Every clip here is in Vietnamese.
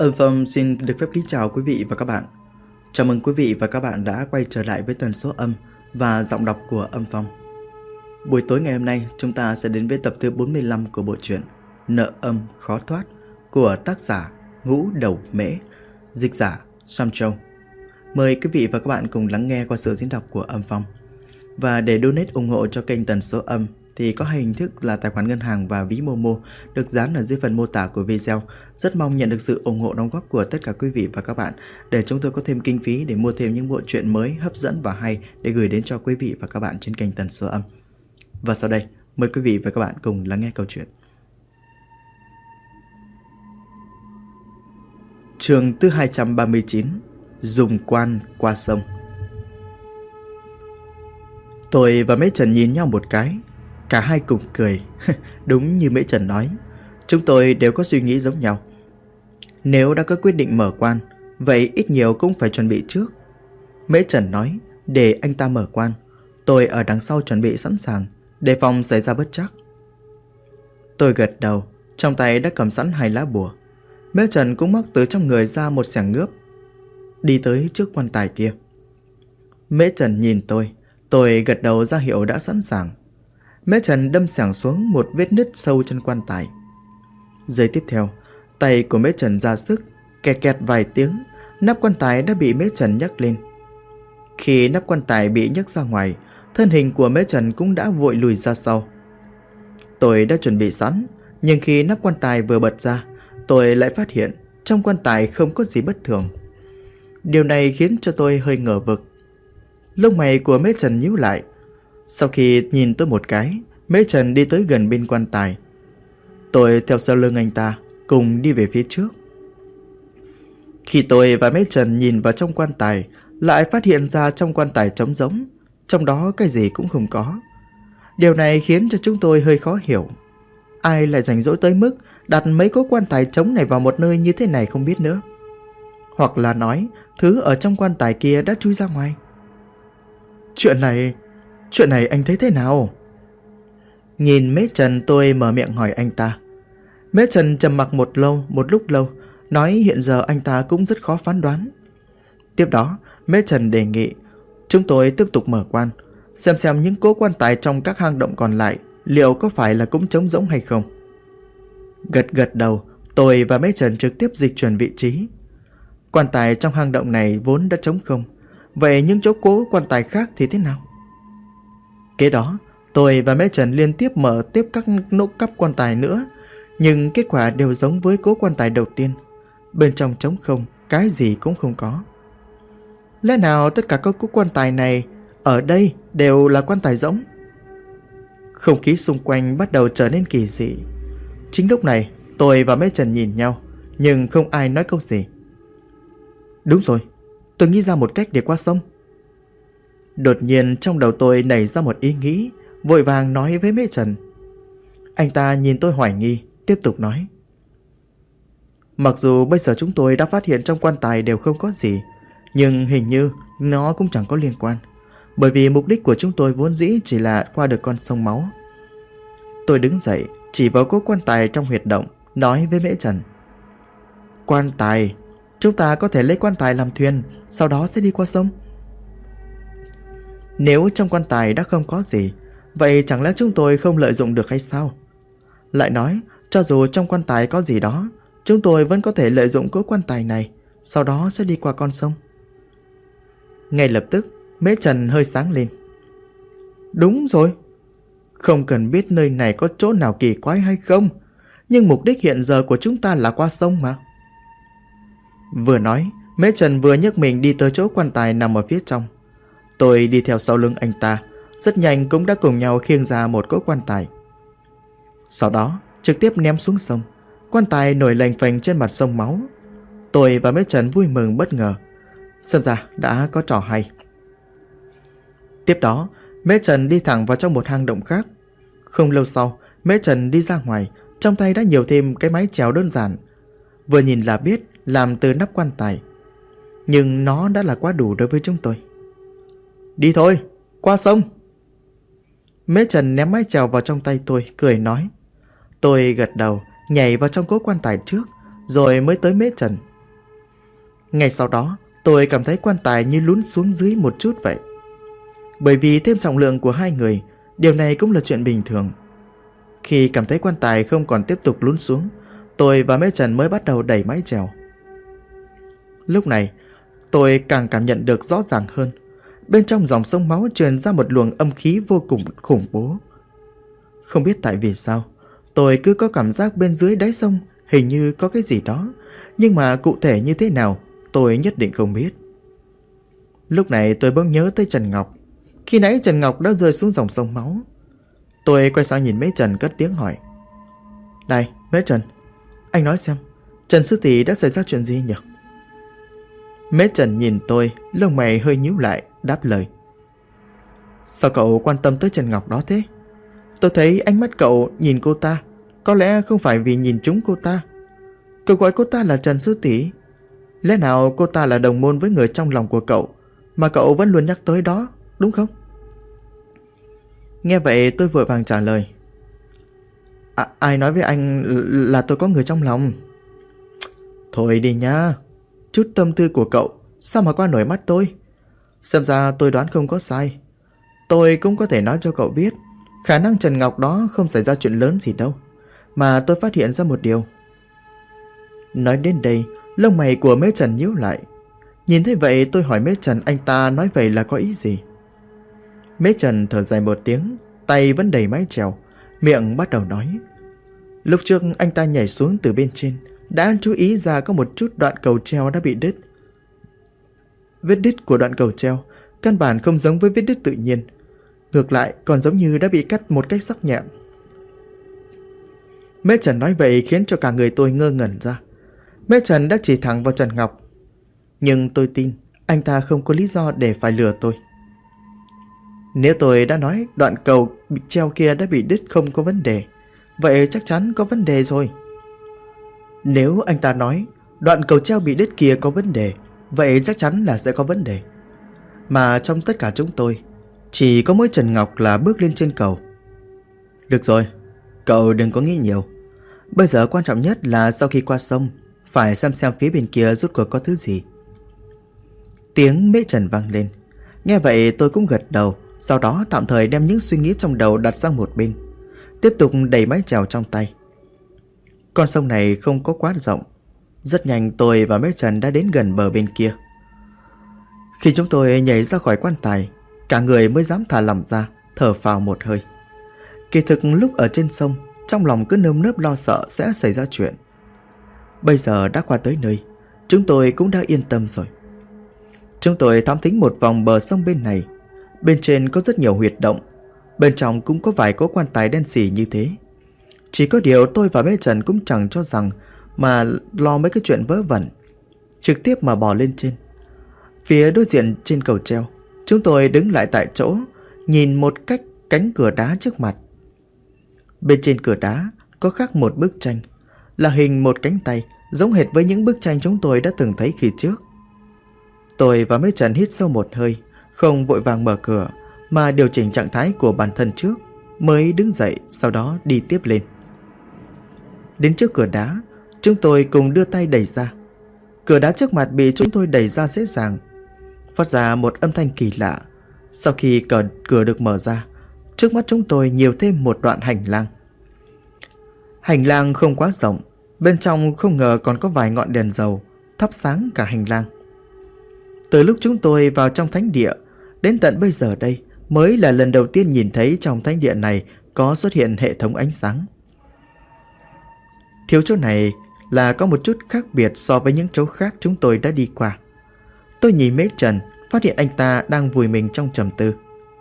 Âm Phong xin được phép kính chào quý vị và các bạn. Chào mừng quý vị và các bạn đã quay trở lại với tần số âm và giọng đọc của Âm Phong. Buổi tối ngày hôm nay chúng ta sẽ đến với tập thứ 45 của bộ truyện Nợ âm khó thoát của tác giả Ngũ Đầu Mễ, dịch giả Sam Châu. Mời quý vị và các bạn cùng lắng nghe qua sự diễn đọc của Âm Phong. Và để donate ủng hộ cho kênh tần số âm thì có hai hình thức là tài khoản ngân hàng và ví Momo được dán ở dưới phần mô tả của video. Rất mong nhận được sự ủng hộ đóng góp của tất cả quý vị và các bạn để chúng tôi có thêm kinh phí để mua thêm những bộ truyện mới hấp dẫn và hay để gửi đến cho quý vị và các bạn trên kênh tần số âm. Và sau đây, mời quý vị và các bạn cùng lắng nghe câu chuyện. Chương thứ 239: Dùng quan qua sông. Tôi và Mễ Trần nhìn nhau một cái, cả hai cùng cười. Đúng như Mễ Trần nói, chúng tôi đều có suy nghĩ giống nhau. Nếu đã có quyết định mở quan, vậy ít nhiều cũng phải chuẩn bị trước. Mễ Trần nói để anh ta mở quan, tôi ở đằng sau chuẩn bị sẵn sàng, đề phòng xảy ra bất trắc. Tôi gật đầu, trong tay đã cầm sẵn 2 lá bùa. Mễ Trần cũng móc từ trong người ra một xẻng ngướp, đi tới trước quan tài kia. Mễ Trần nhìn tôi gật đầu ra hiệu đã sẵn sàng. Mễ Trần đâm xẻng xuống một vết nứt sâu trên quan tài. Giây tiếp theo, tay của Mễ Trần ra sức, kẹt kẹt vài tiếng, nắp quan tài đã bị Mễ Trần nhấc lên. Khi nắp quan tài bị nhấc ra ngoài, thân hình của Mễ Trần cũng đã vội lùi ra sau. Tôi đã chuẩn bị sẵn, nhưng khi nắp quan tài vừa bật ra, tôi lại phát hiện trong quan tài không có gì bất thường. Điều này khiến cho tôi hơi ngờ vực. Lông mày của Mễ Trần nhíu lại. Sau khi nhìn tôi một cái, Mễ Trần đi tới gần bên quan tài. Tôi theo sau lưng anh ta, cùng đi về phía trước. Khi tôi và Mễ Trần nhìn vào trong quan tài, lại phát hiện ra trong quan tài trống rỗng, trong đó cái gì cũng không có. Điều này khiến cho chúng tôi hơi khó hiểu. Ai lại rảnh rỗi tới mức đặt mấy cố quan tài trống này vào một nơi như thế này không biết nữa. Hoặc là nói, thứ ở trong quan tài kia đã chui ra ngoài. Chuyện này anh thấy thế nào? Nhìn Mễ Trần, tôi mở miệng hỏi anh ta. Mễ Trần trầm mặc một lúc lâu, nói hiện giờ anh ta cũng rất khó phán đoán. Tiếp đó, Mễ Trần đề nghị chúng tôi tiếp tục mở quan, xem những cố quan tài trong các hang động còn lại liệu có phải là cũng trống rỗng hay không. Gật đầu, tôi và Mễ Trần trực tiếp dịch chuyển vị trí. Quan tài trong hang động này vốn đã trống không, vậy những chỗ cố quan tài khác thì thế nào? Kế đó, tôi và Mễ Trần liên tiếp mở tiếp các nỗ cắp quan tài nữa, nhưng kết quả đều giống với cố quan tài đầu tiên. Bên trong trống không, cái gì cũng không có. Lẽ nào tất cả các cố quan tài này ở đây đều là quan tài rỗng? Không khí xung quanh bắt đầu trở nên kỳ dị. Chính lúc này, tôi và Mễ Trần nhìn nhau, nhưng không ai nói câu gì. Đúng rồi, tôi nghĩ ra một cách để qua sông. Đột nhiên trong đầu tôi nảy ra một ý nghĩ, vội vàng nói với Mễ Trần. Anh ta nhìn tôi hoài nghi, tiếp tục nói. Mặc dù bây giờ chúng tôi đã phát hiện trong quan tài đều không có gì, nhưng hình như nó cũng chẳng có liên quan, bởi vì mục đích của chúng tôi vốn dĩ chỉ là qua được con sông máu. Tôi đứng dậy, chỉ vào cố quan tài trong huyệt động, nói với Mễ Trần. Quan tài, chúng ta có thể lấy quan tài làm thuyền, sau đó sẽ đi qua sông. Nếu trong quan tài đã không có gì, vậy chẳng lẽ chúng tôi không lợi dụng được hay sao? Lại nói, cho dù trong quan tài có gì đó, chúng tôi vẫn có thể lợi dụng cố quan tài này, sau đó sẽ đi qua con sông. Ngay lập tức, Mễ Trần hơi sáng lên. Đúng rồi, không cần biết nơi này có chỗ nào kỳ quái hay không, nhưng mục đích hiện giờ của chúng ta là qua sông mà. Vừa nói, Mễ Trần vừa nhấc mình đi tới chỗ quan tài nằm ở phía trong. Tôi đi theo sau lưng anh ta, rất nhanh cũng đã cùng nhau khiêng ra một cỗ quan tài. Sau đó, trực tiếp ném xuống sông. Quan tài nổi lềnh phềnh trên mặt sông máu. Tôi và Mễ Trần vui mừng bất ngờ. Xem ra đã có trò hay. Tiếp đó, Mễ Trần đi thẳng vào trong một hang động khác. Không lâu sau, Mễ Trần đi ra ngoài, trong tay đã nhiều thêm cái mái chèo đơn giản. Vừa nhìn là biết làm từ nắp quan tài, nhưng nó đã là quá đủ đối với chúng tôi. Đi thôi, qua sông. Mễ Trần ném mái chèo vào trong tay tôi, cười nói. Tôi gật đầu, nhảy vào trong cố quan tài trước, rồi mới tới Mễ Trần. Ngay sau đó, tôi cảm thấy quan tài như lún xuống dưới một chút vậy. Bởi vì thêm trọng lượng của hai người, điều này cũng là chuyện bình thường. Khi cảm thấy quan tài không còn tiếp tục lún xuống, tôi và Mễ Trần mới bắt đầu đẩy mái chèo. Lúc này, tôi càng cảm nhận được rõ ràng hơn. Bên trong dòng sông máu truyền ra một luồng âm khí vô cùng khủng bố. Không biết tại vì sao, tôi cứ có cảm giác bên dưới đáy sông hình như có cái gì đó, nhưng mà cụ thể như thế nào tôi nhất định không biết. Lúc này tôi bỗng nhớ tới Trần Ngọc. Khi nãy Trần Ngọc đã rơi xuống dòng sông máu. Tôi quay sang nhìn Mễ Trần cất tiếng hỏi: Này Mễ Trần, anh nói xem, Trần sư tỷ đã xảy ra chuyện gì nhỉ? Mễ Trần nhìn tôi, lông mày hơi nhíu lại, đáp lời: Sao cậu quan tâm tới Trần Ngọc đó thế? Tôi thấy ánh mắt cậu nhìn cô ta, có lẽ không phải vì nhìn trúng cô ta. Cậu gọi cô ta là Trần sư tỷ, lẽ nào cô ta là đồng môn với người trong lòng của cậu mà cậu vẫn luôn nhắc tới đó, đúng không? Nghe vậy tôi vội vàng trả lời: Ai nói với anh là tôi có người trong lòng? Thôi đi nhá, chút tâm tư của cậu sao mà qua nổi mắt tôi. Xem ra tôi đoán không có sai. Tôi cũng có thể nói cho cậu biết, khả năng Trần Ngọc đó không xảy ra chuyện lớn gì đâu, mà tôi phát hiện ra một điều. Nói đến đây, lông mày của Mễ Trần nhíu lại. Nhìn thấy vậy tôi hỏi Mễ Trần anh ta nói vậy là có ý gì. Mễ Trần thở dài một tiếng, tay vẫn đẩy mái chèo, miệng bắt đầu nói: Lúc trước anh ta nhảy xuống từ bên trên, đã chú ý ra có một chút đoạn cầu treo đã bị đứt. Vết đứt của đoạn cầu treo căn bản không giống với vết đứt tự nhiên, ngược lại còn giống như đã bị cắt một cách sắc nhọn. Mễ Trần nói vậy khiến cho cả người tôi ngơ ngẩn ra. Mễ Trần đã chỉ thẳng vào Trần Ngọc, nhưng tôi tin anh ta không có lý do để phải lừa tôi. Nếu tôi đã nói đoạn cầu bị treo kia đã bị đứt không có vấn đề, vậy chắc chắn có vấn đề rồi. Nếu anh ta nói đoạn cầu treo bị đứt kia có vấn đề, vậy chắc chắn là sẽ có vấn đề. Mà trong tất cả chúng tôi, chỉ có mỗi Trần Ngọc là bước lên trên cầu. Được rồi, cậu đừng có nghĩ nhiều. Bây giờ quan trọng nhất là sau khi qua sông, phải xem phía bên kia rốt cuộc có thứ gì. Tiếng Mễ Trần vang lên. Nghe vậy tôi cũng gật đầu, sau đó tạm thời đem những suy nghĩ trong đầu đặt sang một bên, tiếp tục đẩy mái chèo trong tay. Con sông này không có quá rộng. Rất nhanh tôi và Mễ Trần đã đến gần bờ bên kia. Khi chúng tôi nhảy ra khỏi quan tài, cả người mới dám thả lỏng ra, thở phào một hơi. Kỳ thực lúc ở trên sông, trong lòng cứ nơm nớp lo sợ sẽ xảy ra chuyện. Bây giờ đã qua tới nơi, chúng tôi cũng đã yên tâm rồi. Chúng tôi thám thính một vòng bờ sông bên này. Bên trên có rất nhiều huyệt động, bên trong cũng có vài cỗ quan tài đen xì như thế. Chỉ có điều tôi và Mễ Trần cũng chẳng cho rằng mà lo mấy cái chuyện vớ vẩn, trực tiếp mà bò lên trên. Phía đối diện trên cầu treo, chúng tôi đứng lại tại chỗ, nhìn một cách cánh cửa đá trước mặt. Bên trên cửa đá có khắc một bức tranh, là hình một cánh tay, giống hệt với những bức tranh chúng tôi đã từng thấy khi trước. Tôi và Mễ Trần hít sâu một hơi, không vội vàng mở cửa, mà điều chỉnh trạng thái của bản thân trước, mới đứng dậy, sau đó đi tiếp lên. Đến trước cửa đá, chúng tôi cùng đưa tay đẩy ra. Cửa đá trước mặt bị chúng tôi đẩy ra dễ dàng, phát ra một âm thanh kỳ lạ. Sau khi cửa được mở ra, trước mắt chúng tôi nhiều thêm một đoạn hành lang. Hành lang không quá rộng, bên trong không ngờ còn có vài ngọn đèn dầu thắp sáng cả hành lang. Từ lúc chúng tôi vào trong thánh địa, đến tận bây giờ đây mới là lần đầu tiên nhìn thấy trong thánh địa này có xuất hiện hệ thống ánh sáng. Thiếu chỗ này là có một chút khác biệt so với những chỗ khác chúng tôi đã đi qua. Tôi nhìn Mễ Trần, phát hiện anh ta đang vùi mình trong trầm tư.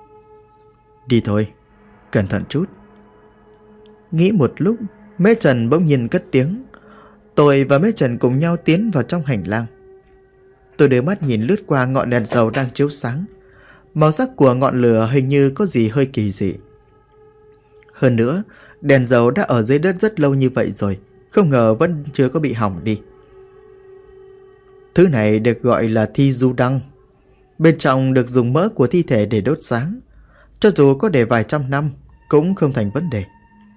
Đi thôi, cẩn thận chút. Nghĩ một lúc, Mễ Trần bỗng nhiên cất tiếng. Tôi và Mễ Trần cùng nhau tiến vào trong hành lang. Tôi đưa mắt nhìn lướt qua ngọn đèn dầu đang chiếu sáng. Màu sắc của ngọn lửa hình như có gì hơi kỳ dị. Hơn nữa, đèn dầu đã ở dưới đất rất lâu như vậy rồi, không ngờ vẫn chưa có bị hỏng đi. Thứ này được gọi là thi du đăng. Bên trong được dùng mỡ của thi thể để đốt sáng. Cho dù có để vài trăm năm cũng không thành vấn đề.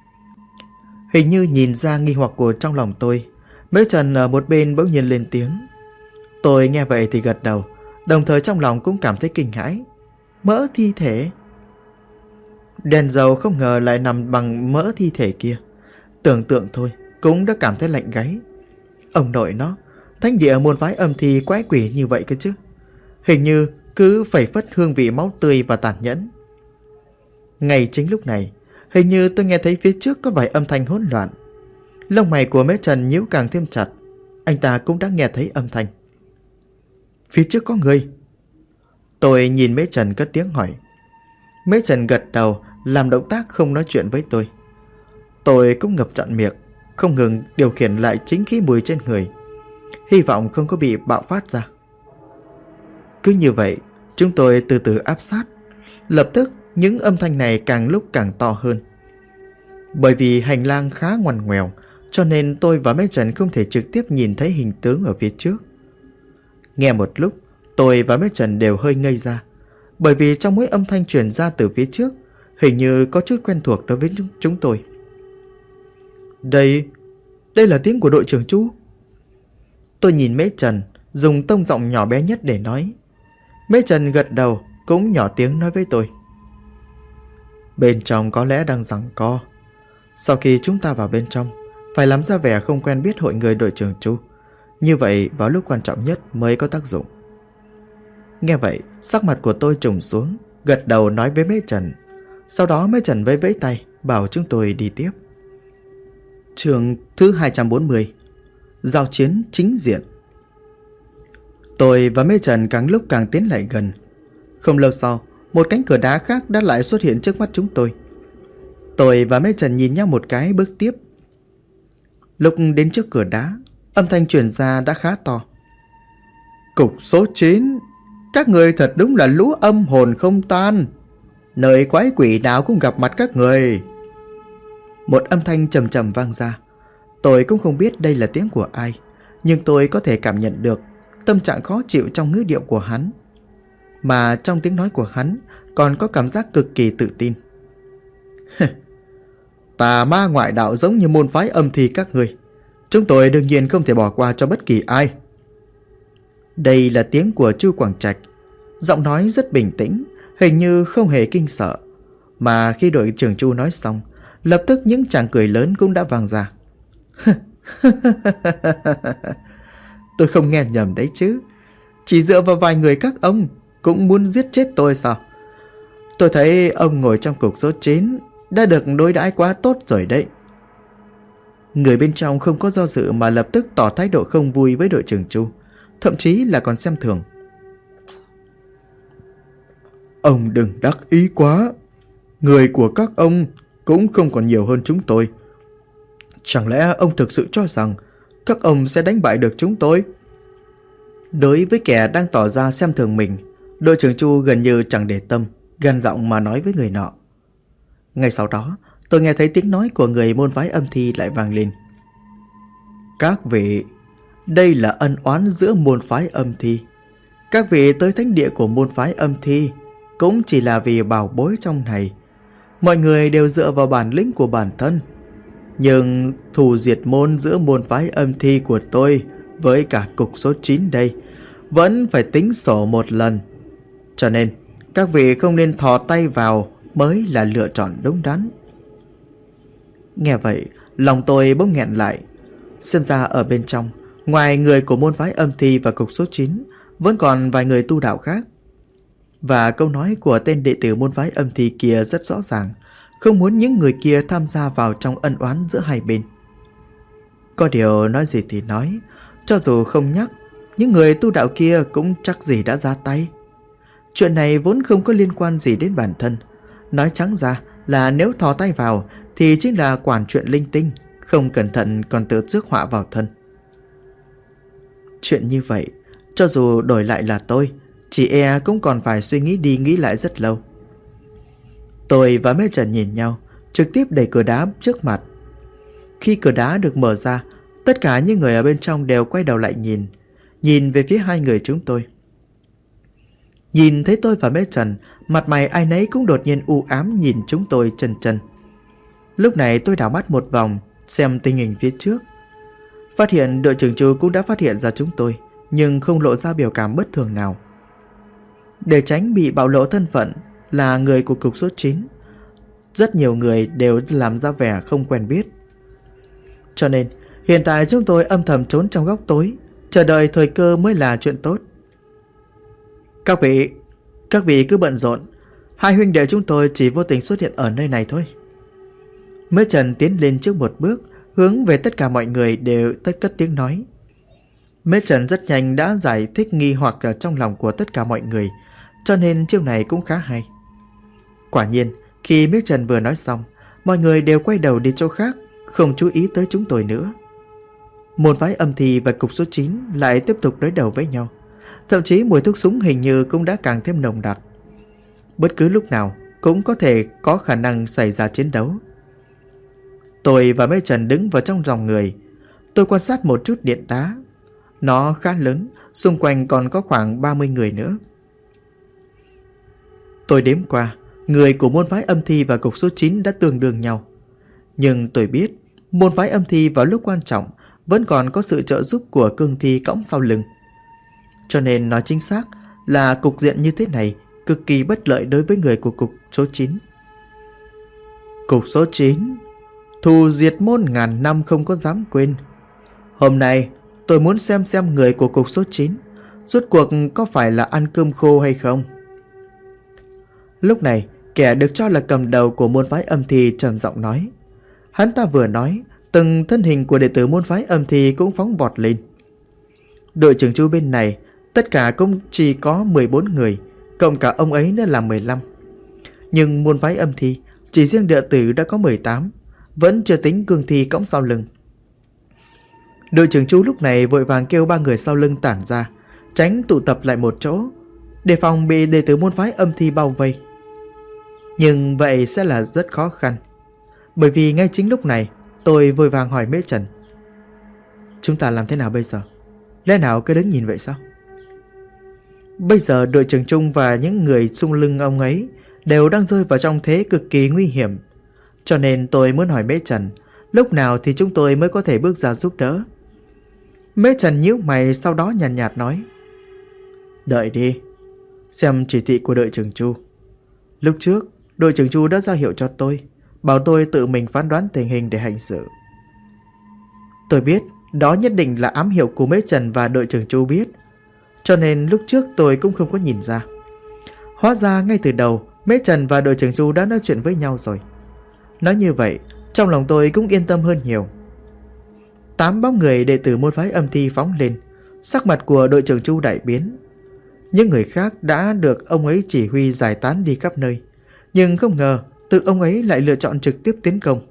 Hình như nhìn ra nghi hoặc của trong lòng tôi, Mễ Trần ở một bên bỗng nhiên lên tiếng. Tôi nghe vậy thì gật đầu, đồng thời trong lòng cũng cảm thấy kinh hãi. Mỡ thi thể? Đèn dầu không ngờ lại nằm bằng mỡ thi thể kia. Tưởng tượng thôi cũng đã cảm thấy lạnh gáy. Ông nội nó, thánh địa môn phái âm thi quái quỷ như vậy cơ chứ. Hình như cứ phẩy phất hương vị máu tươi và tàn nhẫn. Ngay chính lúc này, hình như tôi nghe thấy phía trước có vài âm thanh hỗn loạn. Lông mày của Mễ Trần nhíu càng thêm chặt. Anh ta cũng đã nghe thấy âm thanh. Phía trước có người. Tôi nhìn Mễ Trần cất tiếng hỏi. Mễ Trần gật đầu, làm động tác không nói chuyện với tôi. Tôi cũng ngập trọn miệng, không ngừng điều khiển lại chính khí mùi trên người, hy vọng không có bị bạo phát ra. Cứ như vậy, chúng tôi từ từ áp sát. Lập tức những âm thanh này càng lúc càng to hơn. Bởi vì hành lang khá ngoằn ngoèo, cho nên tôi và Mễ Trần không thể trực tiếp nhìn thấy hình tướng ở phía trước. Nghe một lúc, tôi và Mễ Trần đều hơi ngây ra, bởi vì trong mỗi âm thanh truyền ra từ phía trước hình như có chút quen thuộc đối với chúng tôi. Đây là tiếng của đội trưởng Chu. Tôi nhìn Mễ Trần, dùng tông giọng nhỏ bé nhất để nói. Mễ Trần gật đầu, cũng nhỏ tiếng nói với tôi. Bên trong có lẽ đang giằng co. Sau khi chúng ta vào bên trong, phải làm ra vẻ không quen biết hội người đội trưởng Chu. Như vậy vào lúc quan trọng nhất mới có tác dụng. Nghe vậy, sắc mặt của tôi trùng xuống, gật đầu nói với Mễ Trần. Sau đó Mễ Trần vẫy vẫy tay, bảo chúng tôi đi tiếp. Chương thứ 240. Giao chiến chính diện. Tôi và Mễ Trần càng lúc càng tiến lại gần. Không lâu sau, một cánh cửa đá khác đã lại xuất hiện trước mắt chúng tôi. Tôi và Mễ Trần nhìn nhau một cái, bước tiếp. Lúc đến trước cửa đá, âm thanh truyền ra đã khá to. Cục số 9, các người thật đúng là lũ âm hồn không tan. Nơi quái quỷ nào cũng gặp mặt các người. Một âm thanh trầm trầm vang ra. Tôi cũng không biết đây là tiếng của ai, nhưng tôi có thể cảm nhận được tâm trạng khó chịu trong ngữ điệu của hắn. Mà trong tiếng nói của hắn còn có cảm giác cực kỳ tự tin. Tà ma ngoại đạo giống như môn phái âm thi các người, chúng tôi đương nhiên không thể bỏ qua cho bất kỳ ai. Đây là tiếng của Chu Quảng Trạch. Giọng nói rất bình tĩnh, hình như không hề kinh sợ. Mà khi đội trưởng Chu nói xong, lập tức những tràng cười lớn cũng đã vang ra. Tôi không nghe nhầm đấy chứ. Chỉ dựa vào vài người các ông cũng muốn giết chết tôi sao? Tôi thấy ông ngồi trong cục số 9 đã được đối đãi quá tốt rồi đấy. Người bên trong không có do dự mà lập tức tỏ thái độ không vui với đội trưởng Chu, thậm chí là còn xem thường. Ông đừng đắc ý quá. Người của các ông cũng không còn nhiều hơn chúng tôi. Chẳng lẽ ông thực sự cho rằng các ông sẽ đánh bại được chúng tôi? Đối với kẻ đang tỏ ra xem thường mình, đội trưởng Chu gần như chẳng để tâm, gằn giọng mà nói với người nọ. Ngay sau đó, tôi nghe thấy tiếng nói của người môn phái âm thi lại vang lên. Các vị, đây là ân oán giữa môn phái âm thi. Các vị tới thánh địa của môn phái âm thi cũng chỉ là vì bảo bối trong này. Mọi người đều dựa vào bản lĩnh của bản thân. Nhưng thù diệt môn giữa môn phái âm thi của tôi với cả cục số 9 đây vẫn phải tính sổ một lần. Cho nên các vị không nên thò tay vào mới là lựa chọn đúng đắn. Nghe vậy, lòng tôi bỗng nghẹn lại. Xem ra ở bên trong, ngoài người của môn phái âm thi và cục số 9, vẫn còn vài người tu đạo khác. Và câu nói của tên đệ tử môn phái âm thi kia rất rõ ràng, không muốn những người kia tham gia vào trong ân oán giữa hai bên. Có điều nói gì thì nói, cho dù không nhắc, những người tu đạo kia cũng chắc gì đã ra tay. Chuyện này vốn không có liên quan gì đến bản thân. Nói trắng ra là nếu thò tay vào thì chính là quản chuyện linh tinh, không cẩn thận còn tự rước họa vào thân. Chuyện như vậy, cho dù đổi lại là tôi, chị e cũng còn phải suy nghĩ đi nghĩ lại rất lâu. Tôi và Mễ Trần nhìn nhau, trực tiếp đẩy cửa đá trước mặt. Khi cửa đá được mở ra, tất cả những người ở bên trong đều quay đầu lại nhìn về phía hai người chúng tôi. Nhìn thấy tôi và Mễ Trần, mặt mày ai nấy cũng đột nhiên u ám nhìn chúng tôi chần chừ. Lúc này tôi đảo mắt một vòng, xem tình hình phía trước. Phát hiện đội trưởng Chu cũng đã phát hiện ra chúng tôi, nhưng không lộ ra biểu cảm bất thường nào. Để tránh bị bạo lộ thân phận là người của cục số 9, rất nhiều người đều làm ra vẻ không quen biết. Cho nên hiện tại chúng tôi âm thầm trốn trong góc tối, chờ đợi thời cơ mới là chuyện tốt. Các vị cứ bận rộn, hai huynh đệ chúng tôi chỉ vô tình xuất hiện ở nơi này thôi. Mễ Trần tiến lên trước một bước, hướng về tất cả mọi người đều cất tiếng nói. Mễ Trần rất nhanh đã giải thích nghi hoặc ở trong lòng của tất cả mọi người, cho nên chiêu này cũng khá hay. Quả nhiên, khi Mễ Trần vừa nói xong, mọi người đều quay đầu đi chỗ khác, không chú ý tới chúng tôi nữa. Môn phái âm thi và cục số 9 lại tiếp tục đối đầu với nhau. Thậm chí mùi thuốc súng hình như cũng đã càng thêm nồng đặc. Bất cứ lúc nào cũng có thể có khả năng xảy ra chiến đấu. Tôi và Mễ Trần đứng vào trong dòng người. Tôi quan sát một chút điện đá. Nó khá lớn, xung quanh còn có khoảng 30 người nữa. Tôi đếm qua, người của môn phái âm thi và cục số 9 đã tương đương nhau. Nhưng tôi biết, môn phái âm thi vào lúc quan trọng vẫn còn có sự trợ giúp của cương thi cõng sau lưng. Cho nên nói chính xác là cục diện như thế này cực kỳ bất lợi đối với người của cục số 9. Cục số 9, thù diệt môn ngàn năm không có dám quên. Hôm nay tôi muốn xem người của cục số 9 rốt cuộc có phải là ăn cơm khô hay không. Lúc này, kẻ được cho là cầm đầu của môn phái âm thi trầm giọng nói. Hắn ta vừa nói, từng thân hình của đệ tử môn phái âm thi cũng phóng vọt lên. Đội trưởng Chu bên này tất cả cũng chỉ có 14 người, cộng cả ông ấy nữa là 15. Nhưng môn phái âm thi chỉ riêng đệ tử đã có 18, vẫn chưa tính cương thi cõng sau lưng. Đội trưởng Chu lúc này vội vàng kêu 3 người sau lưng tản ra, tránh tụ tập lại một chỗ, đề phòng bị đệ tử môn phái âm thi bao vây. Nhưng vậy sẽ là rất khó khăn, bởi vì ngay chính lúc này tôi vội vàng hỏi Mễ Trần. Chúng ta làm thế nào bây giờ? Lẽ nào cứ đứng nhìn vậy sao? Bây giờ đội trưởng Trung và những người xung lưng ông ấy đều đang rơi vào trong thế cực kỳ nguy hiểm. Cho nên tôi muốn hỏi Mễ Trần, lúc nào thì chúng tôi mới có thể bước ra giúp đỡ? Mễ Trần nhíu mày, sau đó nhàn nhạt nói. Đợi đi, xem chỉ thị của đội trưởng Chu. Lúc trước, đội trưởng Chu đã ra hiệu cho tôi, bảo tôi tự mình phán đoán tình hình để hành sự. Tôi biết đó nhất định là ám hiệu của Mễ Trần và đội trưởng Chu biết, cho nên lúc trước tôi cũng không có nhìn ra. Hóa ra ngay từ đầu Mễ Trần và đội trưởng Chu đã nói chuyện với nhau rồi. Nói như vậy, trong lòng tôi cũng yên tâm hơn nhiều. 8 bóng người đệ tử môn phái âm thi phóng lên, sắc mặt của đội trưởng Chu đại biến. Những người khác đã được ông ấy chỉ huy giải tán đi khắp nơi, nhưng không ngờ tự ông ấy lại lựa chọn trực tiếp tiến công.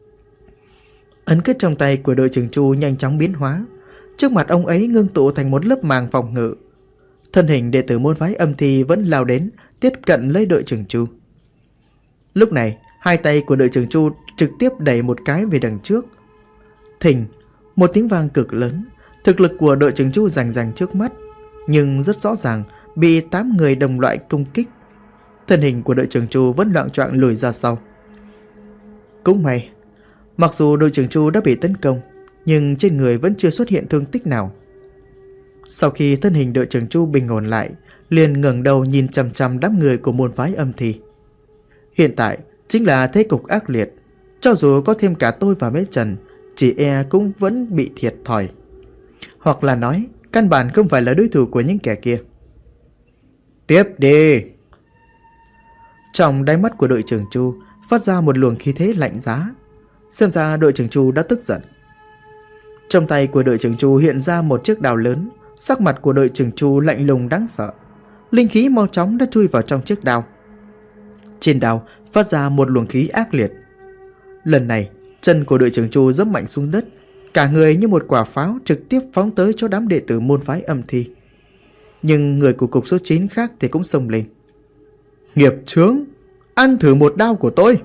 Ấn kết trong tay của đội trưởng Chu nhanh chóng biến hóa, trước mặt ông ấy ngưng tụ thành một lớp màng phòng ngự. Thân hình đệ tử môn phái âm thi vẫn lao đến, tiếp cận lấy đội trưởng Chu. Lúc này, hai tay của đội trưởng Chu trực tiếp đẩy một cái về đằng trước. Thình, một tiếng vang cực lớn, thực lực của đội trưởng Chu rành rành trước mắt, nhưng rất rõ ràng bị 8 người đồng loại công kích. Thân hình của đội trưởng Chu vẫn loạng choạng lùi ra sau. Cũng may, mặc dù đội trưởng Chu đã bị tấn công, nhưng trên người vẫn chưa xuất hiện thương tích nào. Sau khi thân hình đội trưởng Chu bình ổn lại, liền ngẩng đầu nhìn chằm chằm đám người của môn phái âm thi. Hiện tại chính là thế cục ác liệt, cho dù có thêm cả tôi và Mễ Trần, chỉ e cũng vẫn bị thiệt thòi. Hoặc là nói, căn bản không phải là đối thủ của những kẻ kia. Tiếp đi! Trong đáy mắt của đội trưởng Chu phát ra một luồng khí thế lạnh giá. Xem ra đội trưởng Chu đã tức giận. Trong tay của đội trưởng Chu hiện ra một chiếc đao lớn. Sắc mặt của đội trưởng Chu lạnh lùng đáng sợ. Linh khí mau chóng đã chui vào trong chiếc đao. Trên đao phát ra một luồng khí ác liệt. Lần này chân của đội trưởng Chu giẫm mạnh xuống đất, cả người như một quả pháo trực tiếp phóng tới chỗ đám đệ tử môn phái âm thi. Nhưng người của cục số 9 khác thì cũng xông lên. Nghiệp chướng, ăn thử một đao của tôi!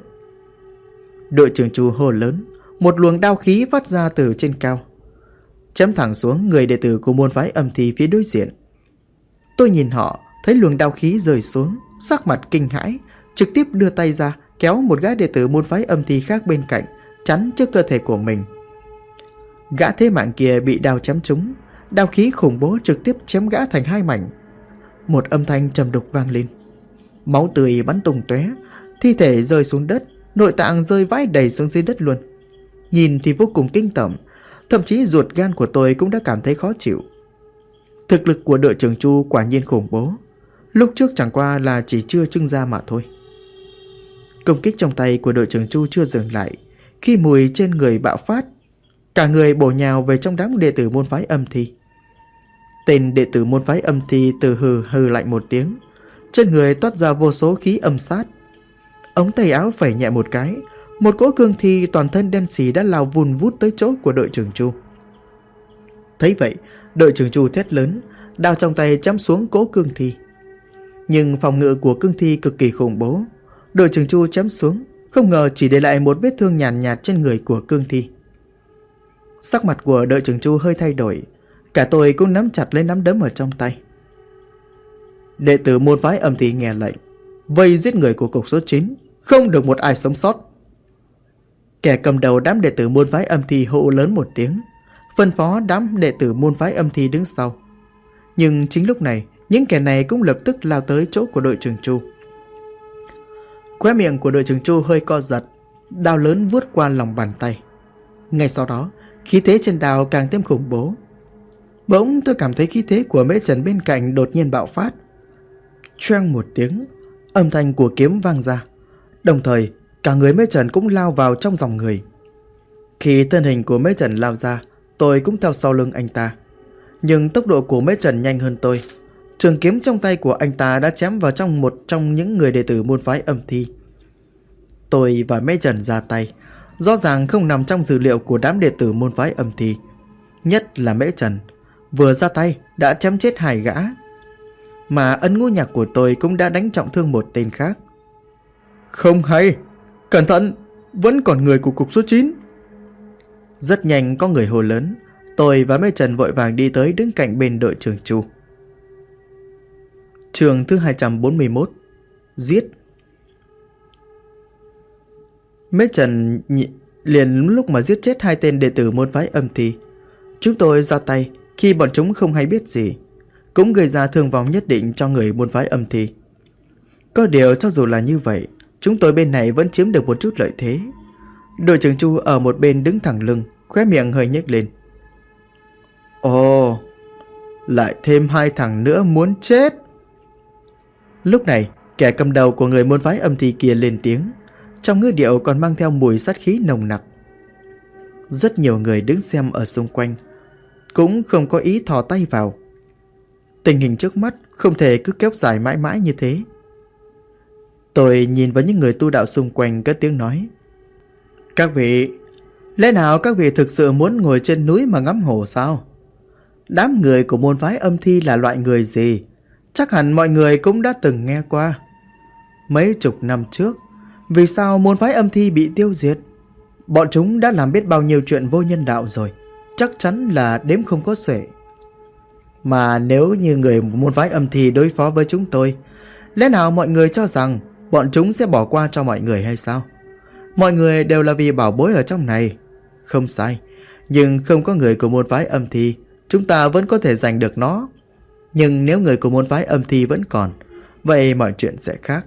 Đội trưởng Chu hô lớn, một luồng đao khí phát ra từ trên cao, chém thẳng xuống người đệ tử của môn phái âm thi phía đối diện. Tôi nhìn họ, thấy luồng đao khí rơi xuống, sắc mặt kinh hãi, trực tiếp đưa tay ra kéo một gã đệ tử môn phái âm thi khác bên cạnh, chắn trước cơ thể của mình. Gã thế mạng kia bị đao chém trúng, đao khí khủng bố trực tiếp chém gã thành hai mảnh. Một âm thanh trầm đục vang lên, máu tươi bắn tung tóe, thi thể rơi xuống đất, nội tạng rơi vãi đầy xuống dưới đất luôn. Nhìn thì vô cùng kinh tởm, thậm chí ruột gan của tôi cũng đã cảm thấy khó chịu. Thực lực của đội trưởng Chu quả nhiên khủng bố, lúc trước chẳng qua là chỉ chưa trưng ra mà thôi. Công kích trong tay của đội trưởng Chu chưa dừng lại, khi mùi trên người bạo phát, cả người bổ nhào về trong đám đệ tử môn phái Âm Thi. Tên đệ tử môn phái Âm Thi từ hừ hừ lạnh một tiếng, trên người toát ra vô số khí âm sát. Ống tay áo phẩy nhẹ một cái, một cỗ cương thi toàn thân đen xì đã lao vùn vút tới chỗ của đội trưởng Chu. Thấy vậy, đội trưởng Chu thét lớn, đao trong tay chém xuống cỗ cương thi. Nhưng phòng ngự của cương thi cực kỳ khủng bố, đội trưởng Chu chém xuống, không ngờ chỉ để lại một vết thương nhàn nhạt trên người của cương thi. Sắc mặt của đội trưởng Chu hơi thay đổi, cả tôi cũng nắm chặt lấy nắm đấm ở trong tay. Đệ tử môn phái Âm Thi nghe lệnh, vây giết người của cục số 9, không được một ai sống sót. Kẻ cầm đầu đám đệ tử môn phái Âm Thi hô lớn một tiếng, phân phó đám đệ tử môn phái Âm Thi đứng sau. Nhưng chính lúc này, những kẻ này cũng lập tức lao tới chỗ của đội trưởng Chu. Khóe miệng của đội trưởng Chu hơi co giật, đao lớn vuốt qua lòng bàn tay. Ngay sau đó, khí thế trên đao càng thêm khủng bố. Bỗng tôi cảm thấy khí thế của Mễ Trần bên cạnh đột nhiên bạo phát. Choang một tiếng, âm thanh của kiếm vang ra, đồng thời cả người Mễ Trần cũng lao vào trong dòng người. Khi thân hình của Mễ Trần lao ra, tôi cũng theo sau lưng anh ta. Nhưng tốc độ của Mễ Trần nhanh hơn tôi. Trường kiếm trong tay của anh ta đã chém vào trong một trong những người đệ tử môn phái Âm Thi. Tôi và Mễ Trần ra tay, rõ ràng không nằm trong dữ liệu của đám đệ tử môn phái Âm Thi. Nhất là Mễ Trần, vừa ra tay đã chém chết 2 gã. Mà ân ngũ nhạc của tôi cũng đã đánh trọng thương một tên khác. Không hay, cẩn thận, vẫn còn người của cục số 9. Rất nhanh có người hô lớn. Tôi và Mễ Trần vội vàng đi tới đứng cạnh bên đội trưởng Chu. Chương thứ 241. Giết. Mễ Trần liền lúc mà giết chết 2 tên đệ tử môn phái Âm Thi. Chúng tôi ra tay khi bọn chúng không hay biết gì, cũng gây ra thương vong nhất định cho người môn phái Âm Thi. Có điều cho dù là như vậy, chúng tôi bên này vẫn chiếm được một chút lợi thế. Đội trưởng Chu ở một bên đứng thẳng lưng, khóe miệng hơi nhếch lên. Ồ, lại thêm 2 thằng nữa muốn chết. Lúc này, kẻ cầm đầu của người môn phái Âm Thi kia lên tiếng, trong ngữ điệu còn mang theo mùi sát khí nồng nặc. Rất nhiều người đứng xem ở xung quanh cũng không có ý thò tay vào. Tình hình trước mắt không thể cứ kéo dài mãi mãi như thế. Tôi nhìn vào những người tu đạo xung quanh cất tiếng nói. Các vị, lẽ nào các vị thực sự muốn ngồi trên núi mà ngắm hồ sao? Đám người của môn phái Âm Thi là loại người gì? Chắc hẳn mọi người cũng đã từng nghe qua. Mấy chục năm trước, vì sao môn phái Âm Thi bị tiêu diệt? Bọn chúng đã làm biết bao nhiêu chuyện vô nhân đạo rồi, chắc chắn là đếm không có xuể. Mà nếu như người môn phái Âm Thi đối phó với chúng tôi, lẽ nào mọi người cho rằng bọn chúng sẽ bỏ qua cho mọi người hay sao? Mọi người đều là vì bảo bối ở trong này. Không sai, nhưng không có người của môn phái Âm Thi, chúng ta vẫn có thể giành được nó. Nhưng nếu người của môn phái Âm Thi vẫn còn, vậy mọi chuyện sẽ khác.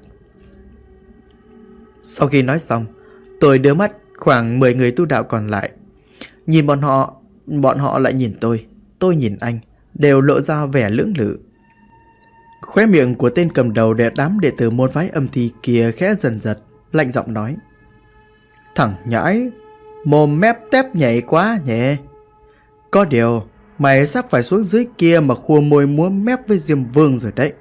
Sau khi nói xong, tôi đưa mắt khoảng 10 người tu đạo còn lại. Nhìn bọn họ lại nhìn tôi nhìn anh, đều lộ ra vẻ lưỡng lự. Khóe miệng của tên cầm đầu đám đệ tử môn phái Âm Thi kia khẽ dần giật, lạnh giọng nói. Thằng nhãi, mồm mép tép nhảy quá nhỉ. Có điều, mày sắp phải xuống dưới kia mà khua môi múa mép với Diêm Vương rồi đấy.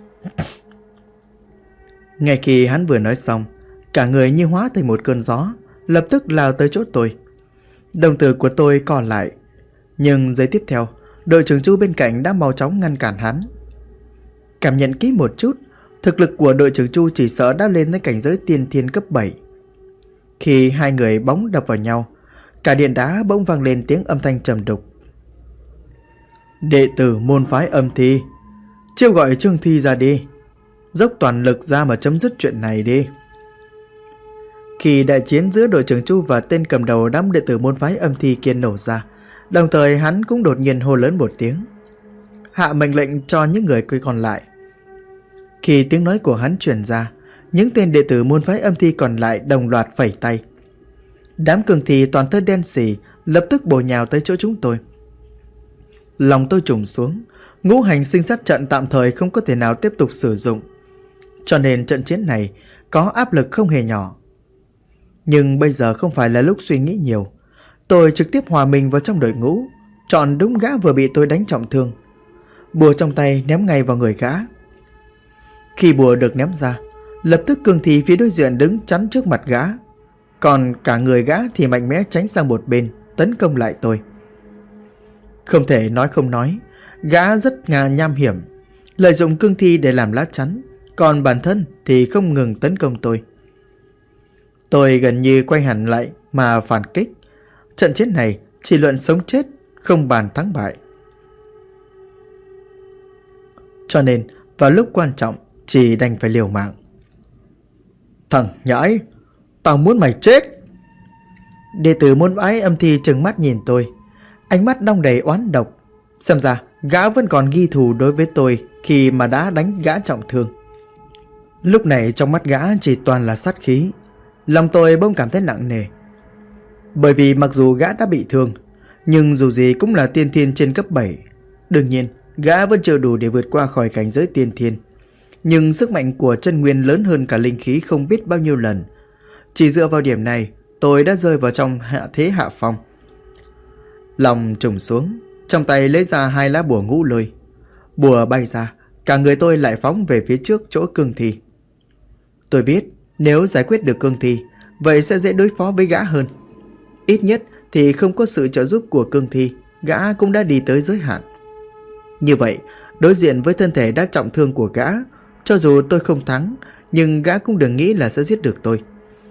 Ngay khi hắn vừa nói xong, cả người như hóa thành một cơn gió, lập tức lao tới chỗ tôi. Đồng tử của tôi co lại. Nhưng giây tiếp theo, đội trưởng Chu bên cạnh đã mau chóng ngăn cản hắn. Cảm nhận kỹ một chút, thực lực của đội trưởng Chu chỉ sợ đã lên tới cảnh giới tiên thiên cấp 7. Khi hai người bóng đập vào nhau, cả điện đá bỗng vang lên tiếng âm thanh trầm đục. Đệ tử môn phái Âm Thi, chiêu gọi Trương Thi ra đi, dốc toàn lực ra mà chấm dứt chuyện này đi. Khi đại chiến giữa đội trưởng Chu và tên cầm đầu đám đệ tử môn phái Âm Thi kia nổ ra, Đồng thời hắn cũng đột nhiên hô lớn một tiếng, hạ mệnh lệnh cho những người còn lại. Khi tiếng nói của hắn truyền ra, những tên đệ tử môn phái âm thi còn lại đồng loạt phẩy tay. Đám cường thi toàn thân đen sì lập tức bổ nhào tới chỗ chúng tôi. Lòng tôi trùng xuống. Ngũ hành sinh sát trận tạm thời không có thể nào tiếp tục sử dụng, cho nên trận chiến này có áp lực không hề nhỏ. Nhưng bây giờ không phải là lúc suy nghĩ nhiều. Tôi trực tiếp hòa mình vào trong đội ngũ, chọn đúng gã vừa bị tôi đánh trọng thương. Bùa trong tay ném ngay vào người gã. Khi bùa được ném ra, lập tức cường thi phía đối diện đứng chắn trước mặt gã, còn cả người gã thì mạnh mẽ tránh sang một bên, tấn công lại tôi. Không thể nói không nói, gã rất nham hiểm, lợi dụng cương thi để làm lá chắn, còn bản thân thì không ngừng tấn công tôi. Tôi gần như quay hẳn lại mà phản kích. Trận chiến này chỉ luận sống chết, không bàn thắng bại. Cho nên vào lúc quan trọng chỉ đành phải liều mạng. Thằng nhãi, tao muốn mày chết. Đệ tử môn phái âm thi trừng mắt nhìn tôi, ánh mắt đong đầy oán độc. Xem ra gã vẫn còn ghi thù đối với tôi khi mà đã đánh gã trọng thương. Lúc này trong mắt gã chỉ toàn là sát khí. Lòng tôi bỗng cảm thấy nặng nề. Bởi vì mặc dù gã đã bị thương, nhưng dù gì cũng là tiên thiên trên cấp 7. Đương nhiên gã vẫn chưa đủ để vượt qua khỏi cảnh giới tiên thiên, nhưng sức mạnh của chân nguyên lớn hơn cả linh khí không biết bao nhiêu lần. Chỉ dựa vào điểm này, tôi đã rơi vào trong hạ phong. Lòng trùng xuống, trong tay lấy ra 2 lá bùa ngũ lôi. Bùa bay ra, cả người tôi lại phóng về phía trước chỗ cương thi. Tôi biết nếu giải quyết được cương thi, vậy sẽ dễ đối phó với gã hơn. Ít nhất thì không có sự trợ giúp của cương thi, gã cũng đã đi tới giới hạn. Như vậy, đối diện với thân thể đã trọng thương của gã, cho dù tôi không thắng, nhưng gã cũng đừng nghĩ là sẽ giết được tôi.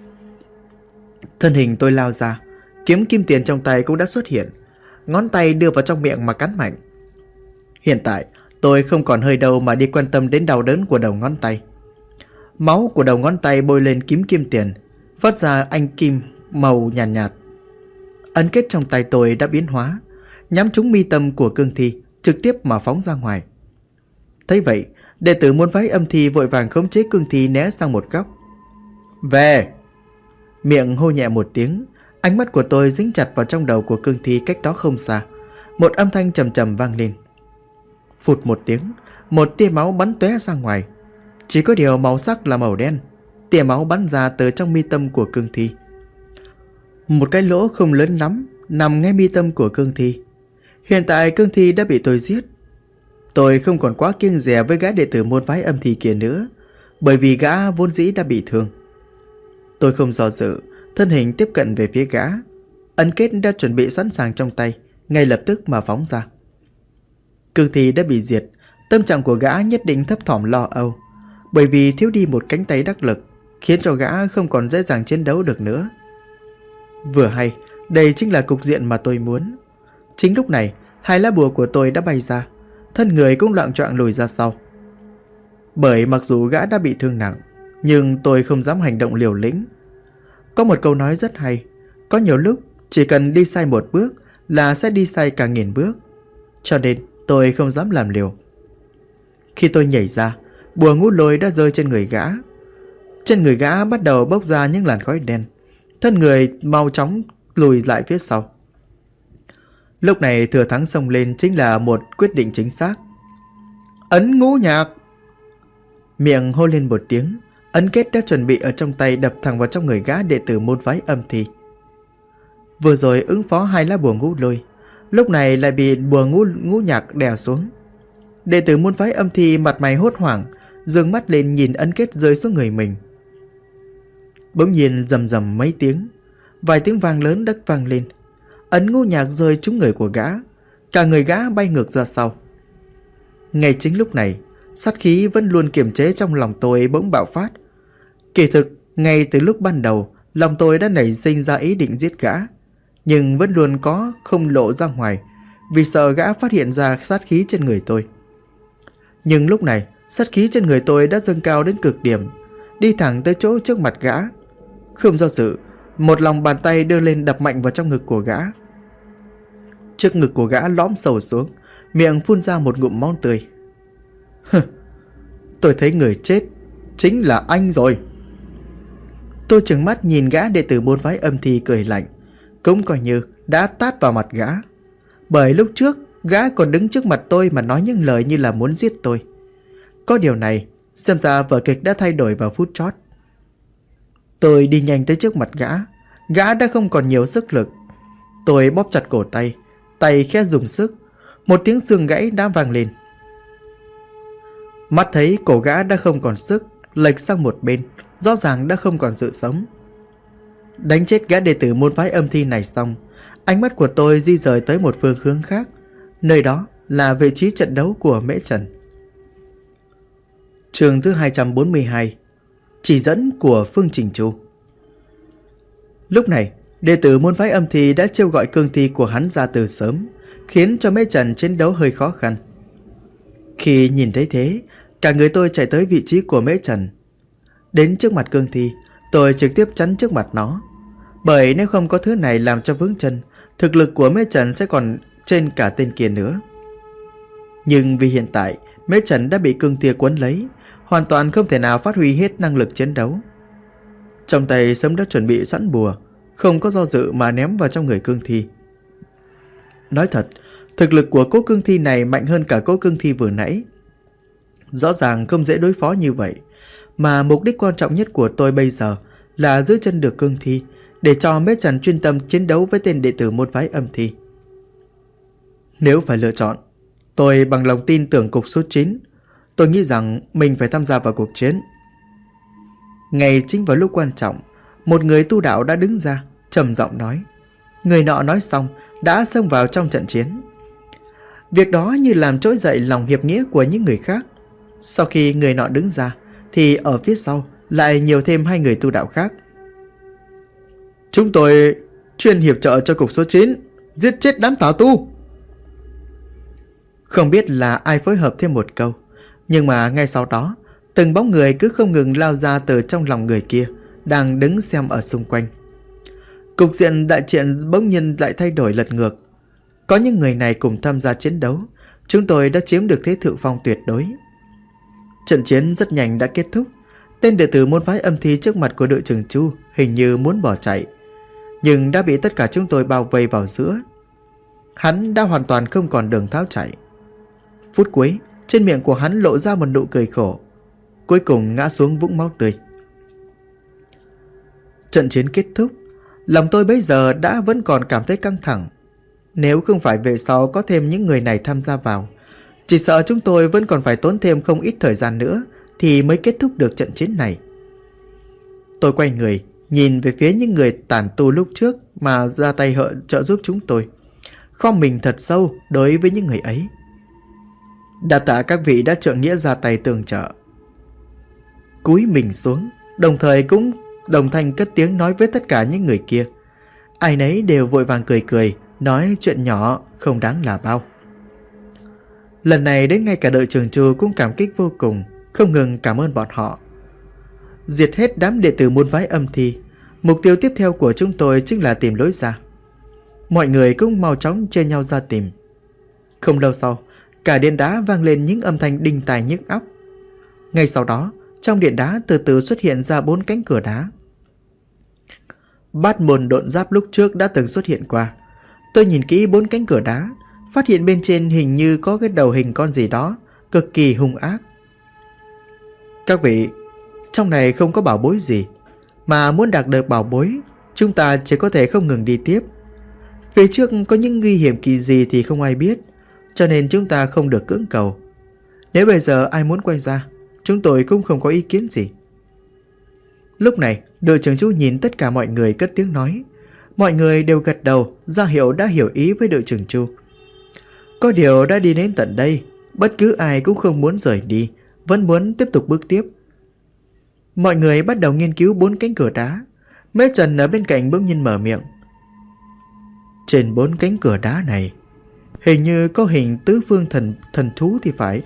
Thân hình tôi lao ra, kiếm kim tiền trong tay cũng đã xuất hiện, ngón tay đưa vào trong miệng mà cắn mạnh. Hiện tại tôi không còn hơi đâu mà đi quan tâm đến đau đớn của đầu ngón tay. Máu của đầu ngón tay bôi lên kiếm kim tiền, phát ra ánh kim màu nhàn nhạt. Ấn kết trong tay tôi đã biến hóa, nhắm trúng mi tâm của cương thi, trực tiếp mà phóng ra ngoài. Thấy vậy, đệ tử môn phái âm thi vội vàng khống chế cương thi né sang một góc. Về! Miệng hô nhẹ một tiếng, ánh mắt của tôi dính chặt vào trong đầu của cương thi cách đó không xa. Một âm thanh trầm trầm vang lên. Phụt một tiếng, một tia máu bắn tóe ra ngoài. Chỉ có điều màu sắc là màu đen. Tia máu bắn ra từ trong mi tâm của cương thi. Một cái lỗ không lớn lắm nằm ngay mi tâm của cương thi. Hiện tại cương thi đã bị tôi giết. Tôi không còn quá kiêng dè với gã đệ tử môn phái âm thi kia nữa, bởi vì gã vốn dĩ đã bị thương. Tôi không do dự, thân hình tiếp cận về phía gã. Ấn kết đã chuẩn bị sẵn sàng trong tay, ngay lập tức mà phóng ra. Cương thi đã bị diệt, tâm trạng của gã nhất định thấp thỏm lo âu, bởi vì thiếu đi một cánh tay đắc lực, khiến cho gã không còn dễ dàng chiến đấu được nữa. Vừa hay, đây chính là cục diện mà tôi muốn. Chính lúc này, 2 lá bùa của tôi đã bay ra, thân người cũng loạng choạng lùi ra sau. Bởi mặc dù gã đã bị thương nặng, nhưng tôi không dám hành động liều lĩnh. Có một câu nói rất hay, có nhiều lúc chỉ cần đi sai một bước là sẽ đi sai cả 1000 bước. Cho nên tôi không dám làm liều. Khi tôi nhảy ra, bùa ngũ lôi đã rơi trên người gã. Trên người gã bắt đầu bốc ra những làn khói đen, thân người mau chóng lùi lại phía sau. Lúc này thừa thắng xông lên chính là một quyết định chính xác. Ấn ngũ nhạc! Miệng hô lên một tiếng, ấn kết đã chuẩn bị ở trong tay đập thẳng vào trong người gã đệ tử môn phái âm thi. Vừa rồi ứng phó 2 lá bùa ngũ lôi, lúc này lại bị bùa ngũ nhạc đè xuống. Đệ tử môn phái âm thi mặt mày hốt hoảng, giương mắt lên nhìn ấn kết rơi xuống người mình. Bỗng nhiên rầm rầm mấy tiếng, vài tiếng vang lớn đất vang lên. Ấn ngũ nhạc rơi trúng người của gã, cả người gã bay ngược ra sau. Ngay chính lúc này, sát khí vẫn luôn kiềm chế trong lòng tôi bỗng bạo phát. Kỳ thực, ngay từ lúc ban đầu, lòng tôi đã nảy sinh ra ý định giết gã, nhưng vẫn luôn có không lộ ra ngoài, vì sợ gã phát hiện ra sát khí trên người tôi. Nhưng lúc này, sát khí trên người tôi đã dâng cao đến cực điểm, đi thẳng tới chỗ trước mặt gã. Không do dự, một lòng bàn tay đưa lên đập mạnh vào trong ngực của gã. Trước ngực của gã lõm sâu xuống, miệng phun ra một ngụm máu tươi. Tôi thấy người chết chính là anh rồi. Tôi trừng mắt nhìn gã đệ tử môn phái âm thi cười lạnh, cũng coi như đã tát vào mặt gã. Bởi lúc trước gã còn đứng trước mặt tôi mà nói những lời như là muốn giết tôi. Có điều này, xem ra vở kịch đã thay đổi vào phút chót. Tôi đi nhanh tới trước mặt gã. Gã đã không còn nhiều sức lực. Tôi bóp chặt cổ tay, tay khẽ dùng sức. Một tiếng xương gãy đã vang lên. Mắt thấy cổ gã đã không còn sức, lệch sang một bên, rõ ràng đã không còn sự sống. Đánh chết gã đệ tử môn phái âm thi này xong, ánh mắt của tôi di rời tới một phương hướng khác. Nơi đó là vị trí trận đấu của Mễ Trần. Chương thứ 242. Chỉ dẫn của Phương Trình Chu. Lúc này, đệ tử môn phái âm thi đã kêu gọi cương thi của hắn ra từ sớm, khiến cho Mễ Trần chiến đấu hơi khó khăn. Khi nhìn thấy thế, cả người tôi chạy tới vị trí của Mễ Trần. Đến trước mặt cương thi, tôi trực tiếp chắn trước mặt nó. Bởi nếu không có thứ này làm cho vướng chân, thực lực của Mễ Trần sẽ còn trên cả tên kia nữa. Nhưng vì hiện tại Mễ Trần đã bị cương thi quấn lấy, hoàn toàn không thể nào phát huy hết năng lực chiến đấu. Trong tay sớm đã chuẩn bị sẵn bùa, không có do dự mà ném vào trong người cương thi. Nói thật, thực lực của cỗ cương thi này mạnh hơn cả cỗ cương thi vừa nãy. Rõ ràng không dễ đối phó như vậy. Mà mục đích quan trọng nhất của tôi bây giờ là giữ chân được cương thi, để cho Mễ Trần chuyên tâm chiến đấu với tên đệ tử môn phái âm thi. Nếu phải lựa chọn, tôi bằng lòng tin tưởng cục số 9. Tôi nghĩ rằng mình phải tham gia vào cuộc chiến. Ngay chính vào lúc quan trọng, một người tu đạo đã đứng ra, trầm giọng nói. Người nọ nói xong đã xông vào trong trận chiến. Việc đó như làm trỗi dậy lòng hiệp nghĩa của những người khác. Sau khi người nọ đứng ra, thì ở phía sau lại nhiều thêm 2 người tu đạo khác. Chúng tôi chuyên hiệp trợ cho cục số 9, giết chết đám tà tu. Không biết là ai phối hợp thêm một câu, nhưng mà ngay sau đó, từng bóng người cứ không ngừng lao ra từ trong lòng người kia đang đứng xem ở xung quanh. Cục diện đại chiến bỗng nhiên lại thay đổi lật ngược. Có những người này cùng tham gia chiến đấu, chúng tôi đã chiếm được thế thượng phong tuyệt đối. Trận chiến rất nhanh đã kết thúc. Tên đệ tử môn phái âm thi trước mặt của đội trưởng Chu hình như muốn bỏ chạy, nhưng đã bị tất cả chúng tôi bao vây vào giữa. Hắn đã hoàn toàn không còn đường tháo chạy. Phút cuối, trên miệng của hắn lộ ra một nụ cười khổ, cuối cùng ngã xuống vũng máu tươi. Trận chiến kết thúc, lòng tôi bây giờ đã vẫn còn cảm thấy căng thẳng. Nếu không phải về sau có thêm những người này tham gia vào, chỉ sợ chúng tôi vẫn còn phải tốn thêm không ít thời gian nữa thì mới kết thúc được trận chiến này. Tôi quay người, nhìn về phía những người tản tu lúc trước mà ra tay trợ giúp chúng tôi, khom mình thật sâu đối với những người ấy. Đa tạ các vị đã trượng nghĩa ra tay tương trợ. Cúi mình xuống, đồng thời cũng đồng thanh cất tiếng nói với tất cả những người kia. Ai nấy đều vội vàng cười cười, nói chuyện nhỏ không đáng là bao. Lần này đến ngay cả đội trưởng Chu cũng cảm kích vô cùng, không ngừng cảm ơn bọn họ. Diệt hết đám đệ tử môn phái âm thi, mục tiêu tiếp theo của chúng tôi chính là tìm lối ra. Mọi người cũng mau chóng chia nhau ra tìm. Không lâu sau, cả điện đá vang lên những âm thanh đinh tai nhức óc. Ngay sau đó, trong điện đá từ từ xuất hiện ra 4 cánh cửa đá. Bát môn độn giáp lúc trước đã từng xuất hiện qua. Tôi nhìn kỹ 4 cánh cửa đá, phát hiện bên trên hình như có cái đầu hình con gì đó, cực kỳ hung ác. Các vị, trong này không có bảo bối gì, mà muốn đạt được bảo bối, chúng ta chỉ có thể không ngừng đi tiếp. Phía trước có những nguy hiểm kỳ gì thì không ai biết, cho nên chúng ta không được cưỡng cầu. Nếu bây giờ ai muốn quay ra, chúng tôi cũng không có ý kiến gì. Lúc này, đội trưởng Chu nhìn tất cả mọi người cất tiếng nói. Mọi người đều gật đầu, ra hiệu đã hiểu ý với đội trưởng Chu. Có điều đã đi đến tận đây, bất cứ ai cũng không muốn rời đi, vẫn muốn tiếp tục bước tiếp. Mọi người bắt đầu nghiên cứu 4 cánh cửa đá. Mễ Trần ở bên cạnh bỗng nhiên mở miệng. Trên 4 cánh cửa đá này, hình như có hình tứ phương thần thú thì phải.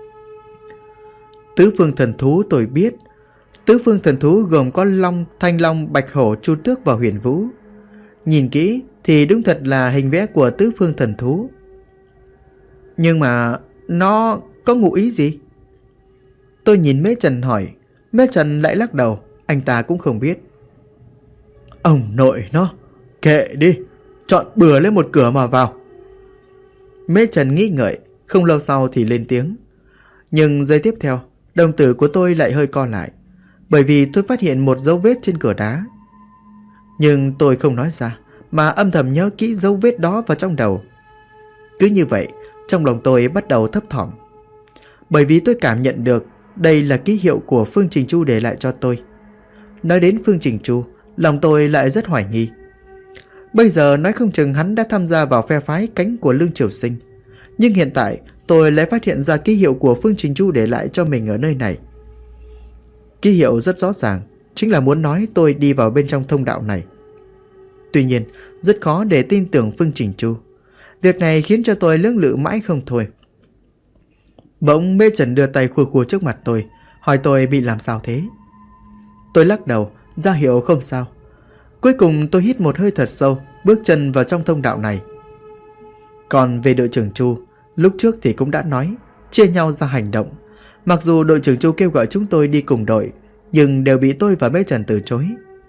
Tứ phương thần thú tôi biết. Tứ phương thần thú gồm có Long, Thanh Long, Bạch Hổ, Chu Tước và Huyền Vũ. Nhìn kỹ thì đúng thật là hình vẽ của tứ phương thần thú. Nhưng mà nó có ngụ ý gì? Tôi nhìn Mễ Trần hỏi. Mễ Trần lại lắc đầu, anh ta cũng không biết. Ông nội nó, kệ đi, chọn bừa lên một cửa mà vào. Mễ Trần nghĩ ngợi, không lâu sau thì lên tiếng. Nhưng giây tiếp theo, đồng tử của tôi lại hơi co lại, bởi vì tôi phát hiện một dấu vết trên cửa đá. Nhưng tôi không nói ra, mà âm thầm nhớ kỹ dấu vết đó vào trong đầu. Cứ như vậy, trong lòng tôi bắt đầu thấp thỏm, bởi vì tôi cảm nhận được đây là ký hiệu của Phương Trình Chu để lại cho tôi. Nói đến Phương Trình Chu, lòng tôi lại rất hoài nghi. Bây giờ nói không chừng hắn đã tham gia vào phe phái cánh của Lương Triều Sinh, nhưng hiện tại tôi lại phát hiện ra ký hiệu của Phương Trình Chu để lại cho mình ở nơi này. Ký hiệu rất rõ ràng, chính là muốn nói tôi đi vào bên trong thông đạo này. Tuy nhiên, rất khó để tin tưởng Phương Trình Chu. Việc này khiến cho tôi lưỡng lự mãi không thôi. Bỗng Mễ Trần đưa tay khua khua trước mặt tôi, hỏi tôi bị làm sao thế. Tôi lắc đầu, ra hiệu không sao. Cuối cùng tôi hít một hơi thật sâu, bước chân vào trong thông đạo này. Còn về đội trưởng Chu, lúc trước thì cũng đã nói, chia nhau ra hành động. Mặc dù đội trưởng Chu kêu gọi chúng tôi đi cùng đội, nhưng đều bị tôi và Mễ Trần từ chối.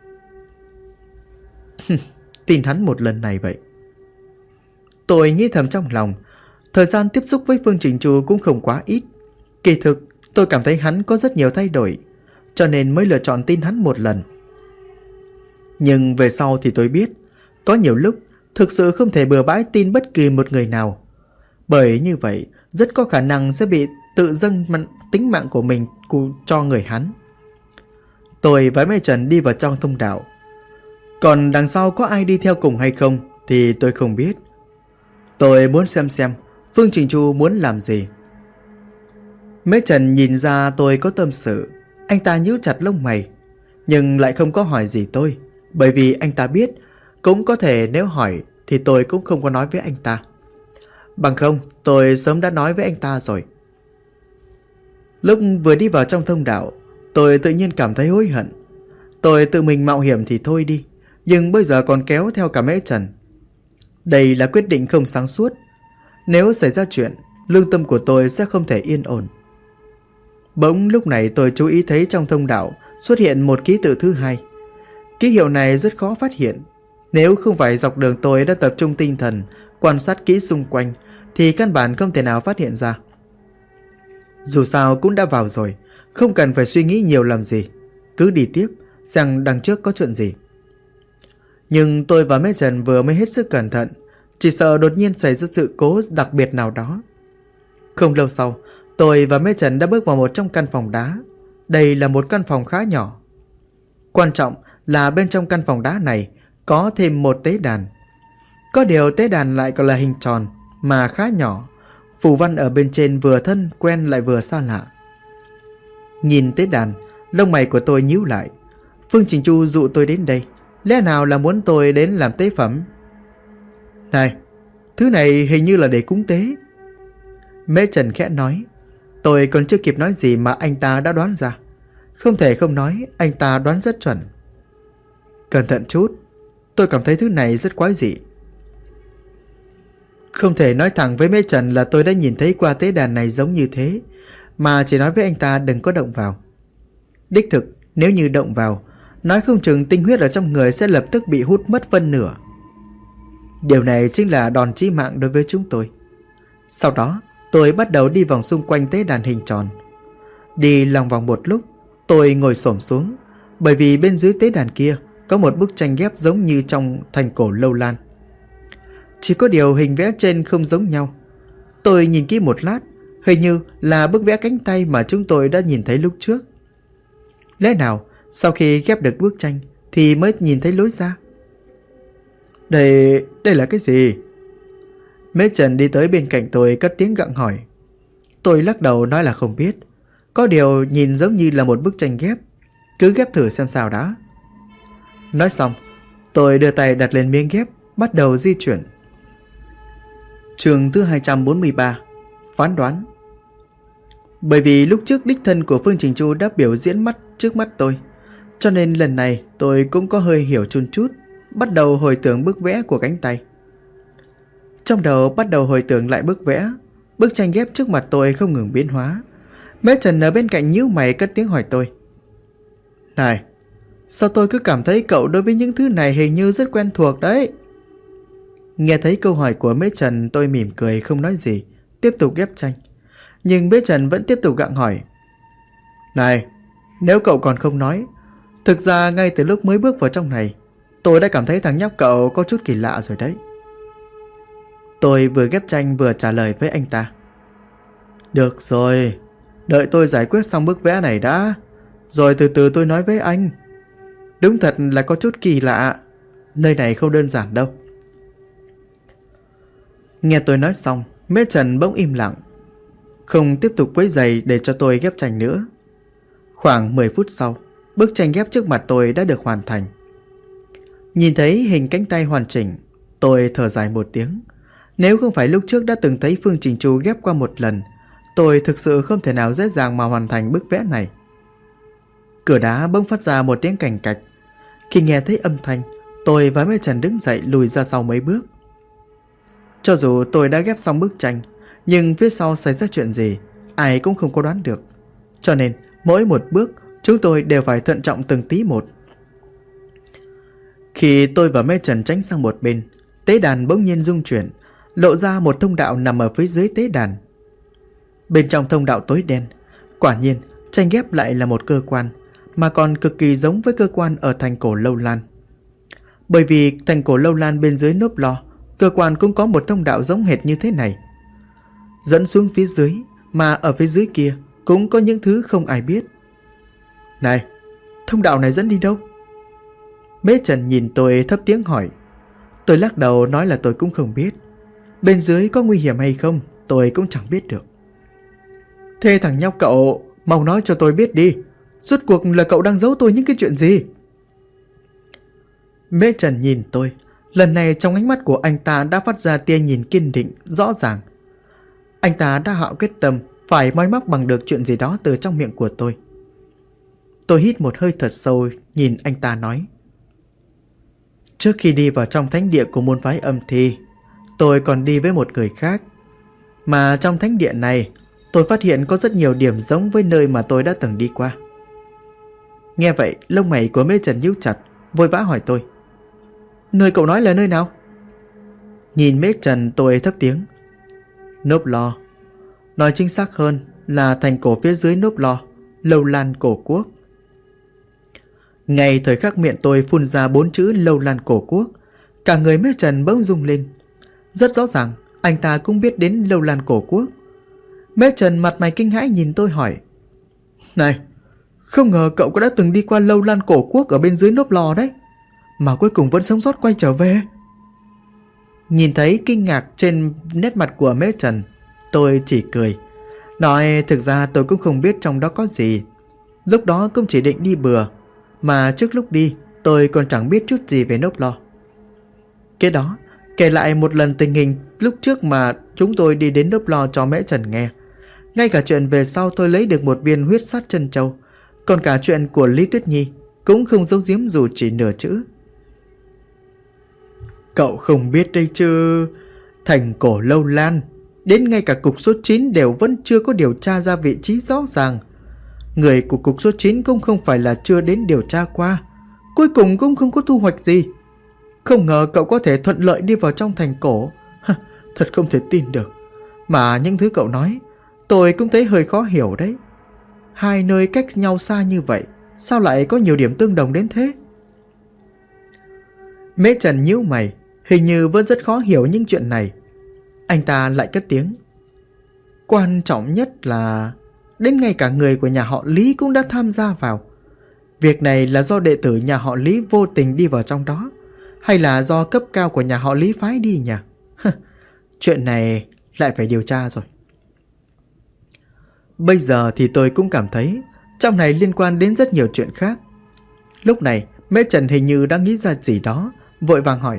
Tin hắn một lần này vậy. Tôi nghĩ thầm trong lòng. Thời gian tiếp xúc với Phương Trình Chu cũng không quá ít. Kỳ thực tôi cảm thấy hắn có rất nhiều thay đổi, cho nên mới lựa chọn tin hắn một lần. Nhưng về sau thì tôi biết, có nhiều lúc thực sự không thể bừa bãi tin bất kỳ một người nào, bởi như vậy rất có khả năng sẽ bị tự dâng tính mạng của mình cho người hắn. Tôi và Mễ Trần đi vào trong thông đạo. Còn đằng sau có ai đi theo cùng hay không thì tôi không biết. Tôi muốn xem Phương Trình Chu muốn làm gì. Mễ Trần nhìn ra tôi có tâm sự, anh ta nhíu chặt lông mày, nhưng lại không có hỏi gì tôi, bởi vì anh ta biết cũng có thể nếu hỏi thì tôi cũng không có nói với anh ta. Bằng không tôi sớm đã nói với anh ta rồi. Lúc vừa đi vào trong thông đạo, tôi tự nhiên cảm thấy hối hận. Tôi tự mình mạo hiểm thì thôi đi, nhưng bây giờ còn kéo theo cả Mễ Trần. Đây là quyết định không sáng suốt. Nếu xảy ra chuyện, lương tâm của tôi sẽ không thể yên ổn. Bỗng lúc này tôi chú ý thấy trong thông đạo xuất hiện một ký tự thứ hai. Ký hiệu này rất khó phát hiện. Nếu không phải dọc đường tôi đã tập trung tinh thần quan sát kỹ xung quanh thì căn bản không thể nào phát hiện ra. Dù sao cũng đã vào rồi, không cần phải suy nghĩ nhiều làm gì, cứ đi tiếp xem đằng trước có chuyện gì. Nhưng tôi và Mễ Trần vừa mới hết sức cẩn thận, chỉ sợ đột nhiên xảy ra sự cố đặc biệt nào đó. Không lâu sau, tôi và Mễ Trần đã bước vào một trong căn phòng đá. Đây là một căn phòng khá nhỏ. Quan trọng là bên trong căn phòng đá này có thêm một tế đàn. Có điều tế đàn lại còn là hình tròn mà khá nhỏ, phù văn ở bên trên vừa thân quen lại vừa xa lạ. Nhìn tế đàn, lông mày của tôi nhíu lại. Phương Trình Chu dụ tôi đến đây, lẽ nào là muốn tôi đến làm tế phẩm? Này, thứ này hình như là để cúng tế. Mễ Trần khẽ nói. Tôi còn chưa kịp nói gì mà anh ta đã đoán ra. Không thể không nói, anh ta đoán rất chuẩn. Cẩn thận chút, tôi cảm thấy thứ này rất quái dị. Không thể nói thẳng với Mễ Trần là tôi đã nhìn thấy qua tế đàn này giống như thế, mà chỉ nói với anh ta đừng có động vào. Đích thực, nếu như động vào, nói không chừng tinh huyết ở trong người sẽ lập tức bị hút mất phân nửa. Điều này chính là đòn chí mạng đối với chúng tôi. Sau đó, tôi bắt đầu đi vòng xung quanh tế đàn hình tròn. Đi lòng vòng một lúc, tôi ngồi xổm xuống, bởi vì bên dưới tế đàn kia có một bức tranh ghép giống như trong thành cổ Lâu Lan. Chỉ có điều hình vẽ trên không giống nhau. Tôi nhìn kỹ một lát, hình như là bức vẽ cánh tay mà chúng tôi đã nhìn thấy lúc trước. Lẽ nào sau khi ghép được bức tranh thì mới nhìn thấy lối ra? Đây là cái gì? Mễ Trần đi tới bên cạnh tôi cất tiếng gặng hỏi. Tôi lắc đầu nói là không biết. Có điều nhìn giống như là một bức tranh ghép. Cứ ghép thử xem sao đã. Nói xong, tôi đưa tay đặt lên miếng ghép, bắt đầu di chuyển. Chương thứ 243, phán đoán. Bởi vì lúc trước đích thân của Phương Trình Chu đã biểu diễn trước mắt tôi, cho nên lần này tôi cũng có hơi hiểu chút, bắt đầu hồi tưởng bức vẽ của cánh tay. Trong đầu bắt đầu hồi tưởng lại bức vẽ. Bức tranh ghép trước mặt tôi không ngừng biến hóa. Mễ Trần ở bên cạnh nhíu mày cất tiếng hỏi tôi: "Này, sao tôi cứ cảm thấy cậu đối với những thứ này hình như rất quen thuộc đấy?" Nghe thấy câu hỏi của Mễ Trần, tôi mỉm cười không nói gì, tiếp tục ghép tranh. Nhưng Mễ Trần vẫn tiếp tục gặng hỏi: "Này, nếu cậu còn không nói, thực ra ngay từ lúc mới bước vào trong này, tôi đã cảm thấy thằng nhóc cậu có chút kỳ lạ rồi đấy." Tôi vừa ghép tranh vừa trả lời với anh ta: "Được rồi, đợi tôi giải quyết xong bức vẽ này đã, rồi từ từ tôi nói với anh. Đúng thật là có chút kỳ lạ, nơi này không đơn giản đâu." Nghe tôi nói xong, Mễ Trần bỗng im lặng, không tiếp tục quấy rầy để cho tôi ghép tranh nữa. Khoảng 10 phút sau, bức tranh ghép trước mặt tôi đã được hoàn thành. Nhìn thấy hình cánh tay hoàn chỉnh, tôi thở dài một tiếng. Nếu không phải lúc trước đã từng thấy Phương Trình Chu ghép qua một lần, tôi thực sự không thể nào dễ dàng mà hoàn thành bức vẽ này. Cửa đá bỗng phát ra một tiếng cành cạch. Khi nghe thấy âm thanh, tôi và Mễ Trần đứng dậy lùi ra sau mấy bước. Cho dù tôi đã ghép xong bức tranh, nhưng phía sau xảy ra chuyện gì, ai cũng không có đoán được. Cho nên, mỗi một bước, chúng tôi đều phải thận trọng từng tí một. Khi tôi và Mễ Trần tránh sang một bên, tế đàn bỗng nhiên rung chuyển, lộ ra một thông đạo nằm ở phía dưới tế đàn. Bên trong thông đạo tối đen, quả nhiên tranh ghép lại là một cơ quan, mà còn cực kỳ giống với cơ quan ở thành cổ Lâu Lan. Bởi vì thành cổ Lâu Lan bên dưới nốp lo, cơ quan cũng có một thông đạo giống hệt như thế này, dẫn xuống phía dưới, mà ở phía dưới kia cũng có những thứ không ai biết. "Này, thông đạo này dẫn đi đâu?" Mễ Trần nhìn tôi thấp tiếng hỏi. Tôi lắc đầu nói là tôi cũng không biết. Bên dưới có nguy hiểm hay không, tôi cũng chẳng biết được. "Thế thằng nhóc cậu, mau nói cho tôi biết đi, rốt cuộc là cậu đang giấu tôi những cái chuyện gì?" Mễ Trần nhìn tôi. Lần này trong ánh mắt của anh ta đã phát ra tia nhìn kiên định, rõ ràng. Anh ta đã hạ quyết tâm phải moi móc bằng được chuyện gì đó từ trong miệng của tôi. Tôi hít một hơi thật sâu, nhìn anh ta nói: "Trước khi đi vào trong thánh địa của môn phái Âm Thi, tôi còn đi với một người khác. Mà trong thánh địa này, tôi phát hiện có rất nhiều điểm giống với nơi mà tôi đã từng đi qua." Nghe vậy, lông mày của Mễ Trần nhíu chặt, vội vã hỏi tôi: "Nơi cậu nói là nơi nào?" Nhìn Mễ Trần, tôi thấp tiếng: "Nốp lo. Nói chính xác hơn là thành cổ phía dưới nốp lo, Lâu Lan Cổ Quốc." Ngay thời khắc miệng tôi phun ra 4 chữ Lâu Lan Cổ Quốc, cả người Mễ Trần bỗng rung lên. Rất rõ ràng anh ta cũng biết đến Lâu Lan Cổ Quốc. Mễ Trần mặt mày kinh hãi nhìn tôi hỏi: "Này, không ngờ cậu có đã từng đi qua Lâu Lan Cổ Quốc ở bên dưới nốp lò đấy, mà cuối cùng vẫn sống sót quay trở về." Nhìn thấy kinh ngạc trên nét mặt của Mễ Trần, tôi chỉ cười, nói thực ra tôi cũng không biết trong đó có gì. Lúc đó cũng chỉ định đi bừa, mà trước lúc đi tôi còn chẳng biết chút gì về nốp lo. Kế đó kể lại một lần tình hình lúc trước mà chúng tôi đi đến nốp lo cho Mễ Trần nghe. Ngay cả chuyện về sau tôi lấy được một viên huyết sát chân châu, còn cả chuyện của Lý Tuyết Nhi cũng không giấu giếm dù chỉ nửa chữ. Cậu không biết đây chứ, thành cổ Lâu Lan, đến ngay cả cục số 9 đều vẫn chưa có điều tra ra vị trí rõ ràng. Người của cục số 9 cũng không phải là chưa đến điều tra qua, cuối cùng cũng không có thu hoạch gì. Không ngờ cậu có thể thuận lợi đi vào trong thành cổ. Thật không thể tin được. Mà những thứ cậu nói tôi cũng thấy hơi khó hiểu đấy. Hai nơi cách nhau xa như vậy, sao lại có nhiều điểm tương đồng đến thế? Mễ Trần nhíu mày, hình như vẫn rất khó hiểu những chuyện này. Anh ta lại cất tiếng: "Quan trọng nhất là đến ngay cả người của nhà họ Lý cũng đã tham gia vào. Việc này là do đệ tử nhà họ Lý vô tình đi vào trong đó, hay là do cấp cao của nhà họ Lý phái đi nhỉ? Chuyện này lại phải điều tra rồi." Bây giờ thì tôi cũng cảm thấy trong này liên quan đến rất nhiều chuyện khác. Lúc này Mễ Trần hình như đang nghĩ ra gì đó, vội vàng hỏi: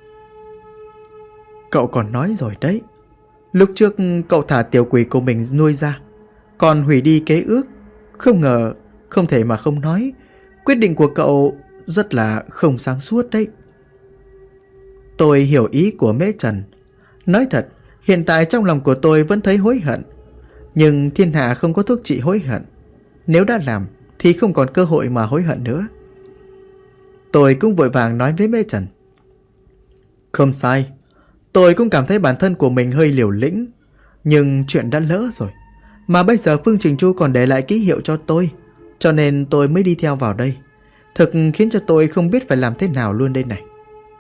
"Cậu còn nói rồi đấy, lúc trước cậu thả tiểu quỷ của mình nuôi ra, còn hủy đi kế ước. Không ngờ, không thể mà không nói, quyết định của cậu rất là không sáng suốt đấy." Tôi hiểu ý của Mễ Trần. Nói thật, hiện tại trong lòng của tôi vẫn thấy hối hận. Nhưng thiên hạ không có thuốc trị hối hận. Nếu đã làm thì không còn cơ hội mà hối hận nữa. Tôi cũng vội vàng nói với Mễ Trần. Không sai, tôi cũng cảm thấy bản thân của mình hơi liều lĩnh. Nhưng chuyện đã lỡ rồi. Mà bây giờ Phương Trình Chu còn để lại ký hiệu cho tôi, cho nên tôi mới đi theo vào đây. Thực khiến cho tôi không biết phải làm thế nào luôn đây này.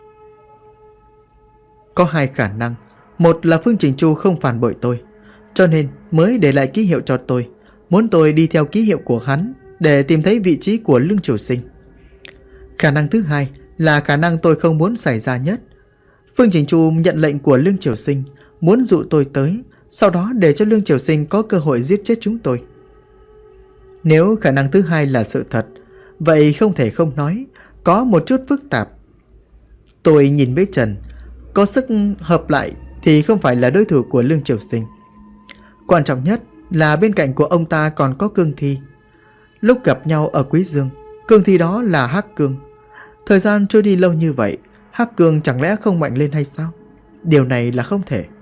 Có hai khả năng. Một là Phương Trình Chu không phản bội tôi, cho nên mới để lại ký hiệu cho tôi, muốn tôi đi theo ký hiệu của hắn để tìm thấy vị trí của Lương Triều Sinh. Khả năng thứ hai là khả năng tôi không muốn xảy ra nhất. Phương Trình Chu nhận lệnh của Lương Triều Sinh, muốn dụ tôi tới, sau đó để cho Lương Triều Sinh có cơ hội giết chết chúng tôi. Nếu khả năng thứ hai là sự thật, vậy không thể không nói, có một chút phức tạp. Tôi nhìn Mễ Trần, có sức hợp lại thì không phải là đối thủ của Lương Triều Sinh. Quan trọng nhất là bên cạnh của ông ta còn có Cương Thi. Lúc gặp nhau ở Quý Dương, Cương Thi đó là Hắc Cương. Thời gian trôi đi lâu như vậy, Hắc Cương chẳng lẽ không mạnh lên hay sao? Điều này là không thể.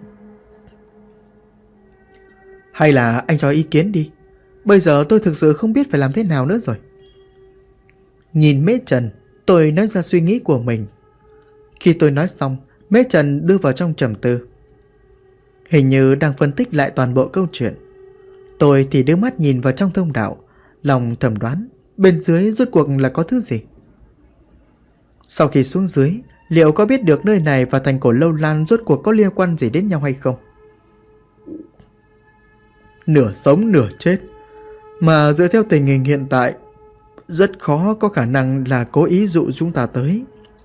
Hay là anh cho ý kiến đi. Bây giờ tôi thực sự không biết phải làm thế nào nữa rồi. Nhìn Mễ Trần, tôi nói ra suy nghĩ của mình. Khi tôi nói xong, Mễ Trần đưa vào trong trầm tư. Hình như đang phân tích lại toàn bộ câu chuyện. Tôi thì đưa mắt nhìn vào trong thông đạo, lòng thầm đoán bên dưới rốt cuộc là có thứ gì. Sau khi xuống dưới, liệu có biết được nơi này và thành cổ Lâu Lan rốt cuộc có liên quan gì đến nhau hay không? Nửa sống nửa chết, mà dựa theo tình hình hiện tại, rất khó có khả năng là cố ý dụ chúng ta tới.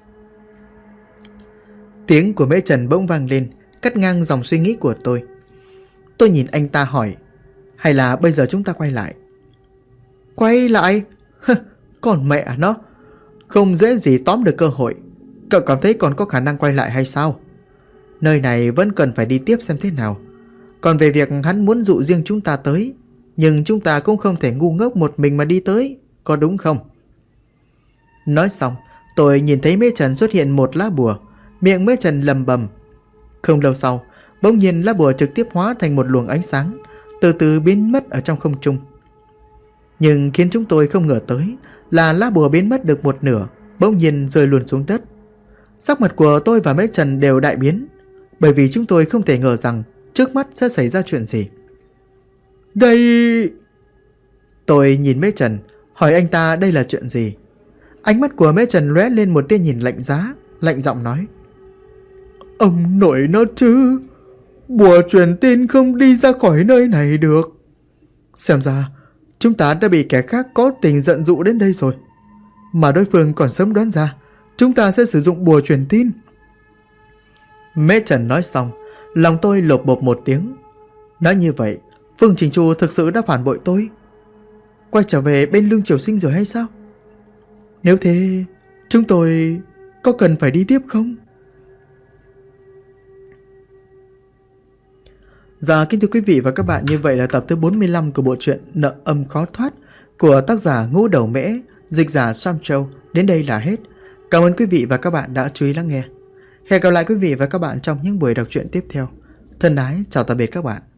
Tiếng của Mễ Trần bỗng vang lên, cắt ngang dòng suy nghĩ của tôi. Tôi nhìn anh ta hỏi, hay là bây giờ chúng ta quay lại? Quay lại? Còn mẹ nó, không dễ gì tóm được cơ hội. Cậu cảm thấy còn có khả năng quay lại hay sao? Nơi này vẫn cần phải đi tiếp xem thế nào. Còn về việc hắn muốn dụ riêng chúng ta tới, nhưng chúng ta cũng không thể ngu ngốc một mình mà đi tới, có đúng không? Nói xong, tôi nhìn thấy Mễ Trần xuất hiện một lá bùa. Miệng Mễ Trần lầm bầm. Không lâu sau, bỗng nhiên lá bùa trực tiếp hóa thành một luồng ánh sáng, từ từ biến mất ở trong không trung. Nhưng khiến chúng tôi không ngờ tới là lá bùa biến mất được một nửa, bỗng nhiên rơi luôn xuống đất. Sắc mặt của tôi và Mễ Trần đều đại biến, bởi vì chúng tôi không thể ngờ rằng trước mắt sẽ xảy ra chuyện gì. Đây... Tôi nhìn Mễ Trần, hỏi anh ta đây là chuyện gì. Ánh mắt của Mễ Trần lóe lên một tia nhìn lạnh giá, lạnh giọng nói. Ông nội nó chứ, bùa truyền tin không đi ra khỏi nơi này được. Xem ra chúng ta đã bị kẻ khác có tình giận dụ đến đây rồi. Mà đối phương còn sớm đoán ra chúng ta sẽ sử dụng bùa truyền tin. Mễ Trần nói xong, lòng tôi lột bột một tiếng. Nói như vậy, Phương Trình Chu thực sự đã phản bội tôi, quay trở về bên Lương Triều Sinh rồi hay sao? Nếu thế, chúng tôi có cần phải đi tiếp không? Dạ kính thưa quý vị và các bạn, như vậy là tập thứ 45 của bộ truyện Nợ Âm Khó Thoát của tác giả Ngũ Đầu Mễ, dịch giả Sam Châu đến đây là hết. Cảm ơn quý vị và các bạn đã chú ý lắng nghe. Hẹn gặp lại quý vị và các bạn trong những buổi đọc truyện tiếp theo. Thân ái chào tạm biệt các bạn.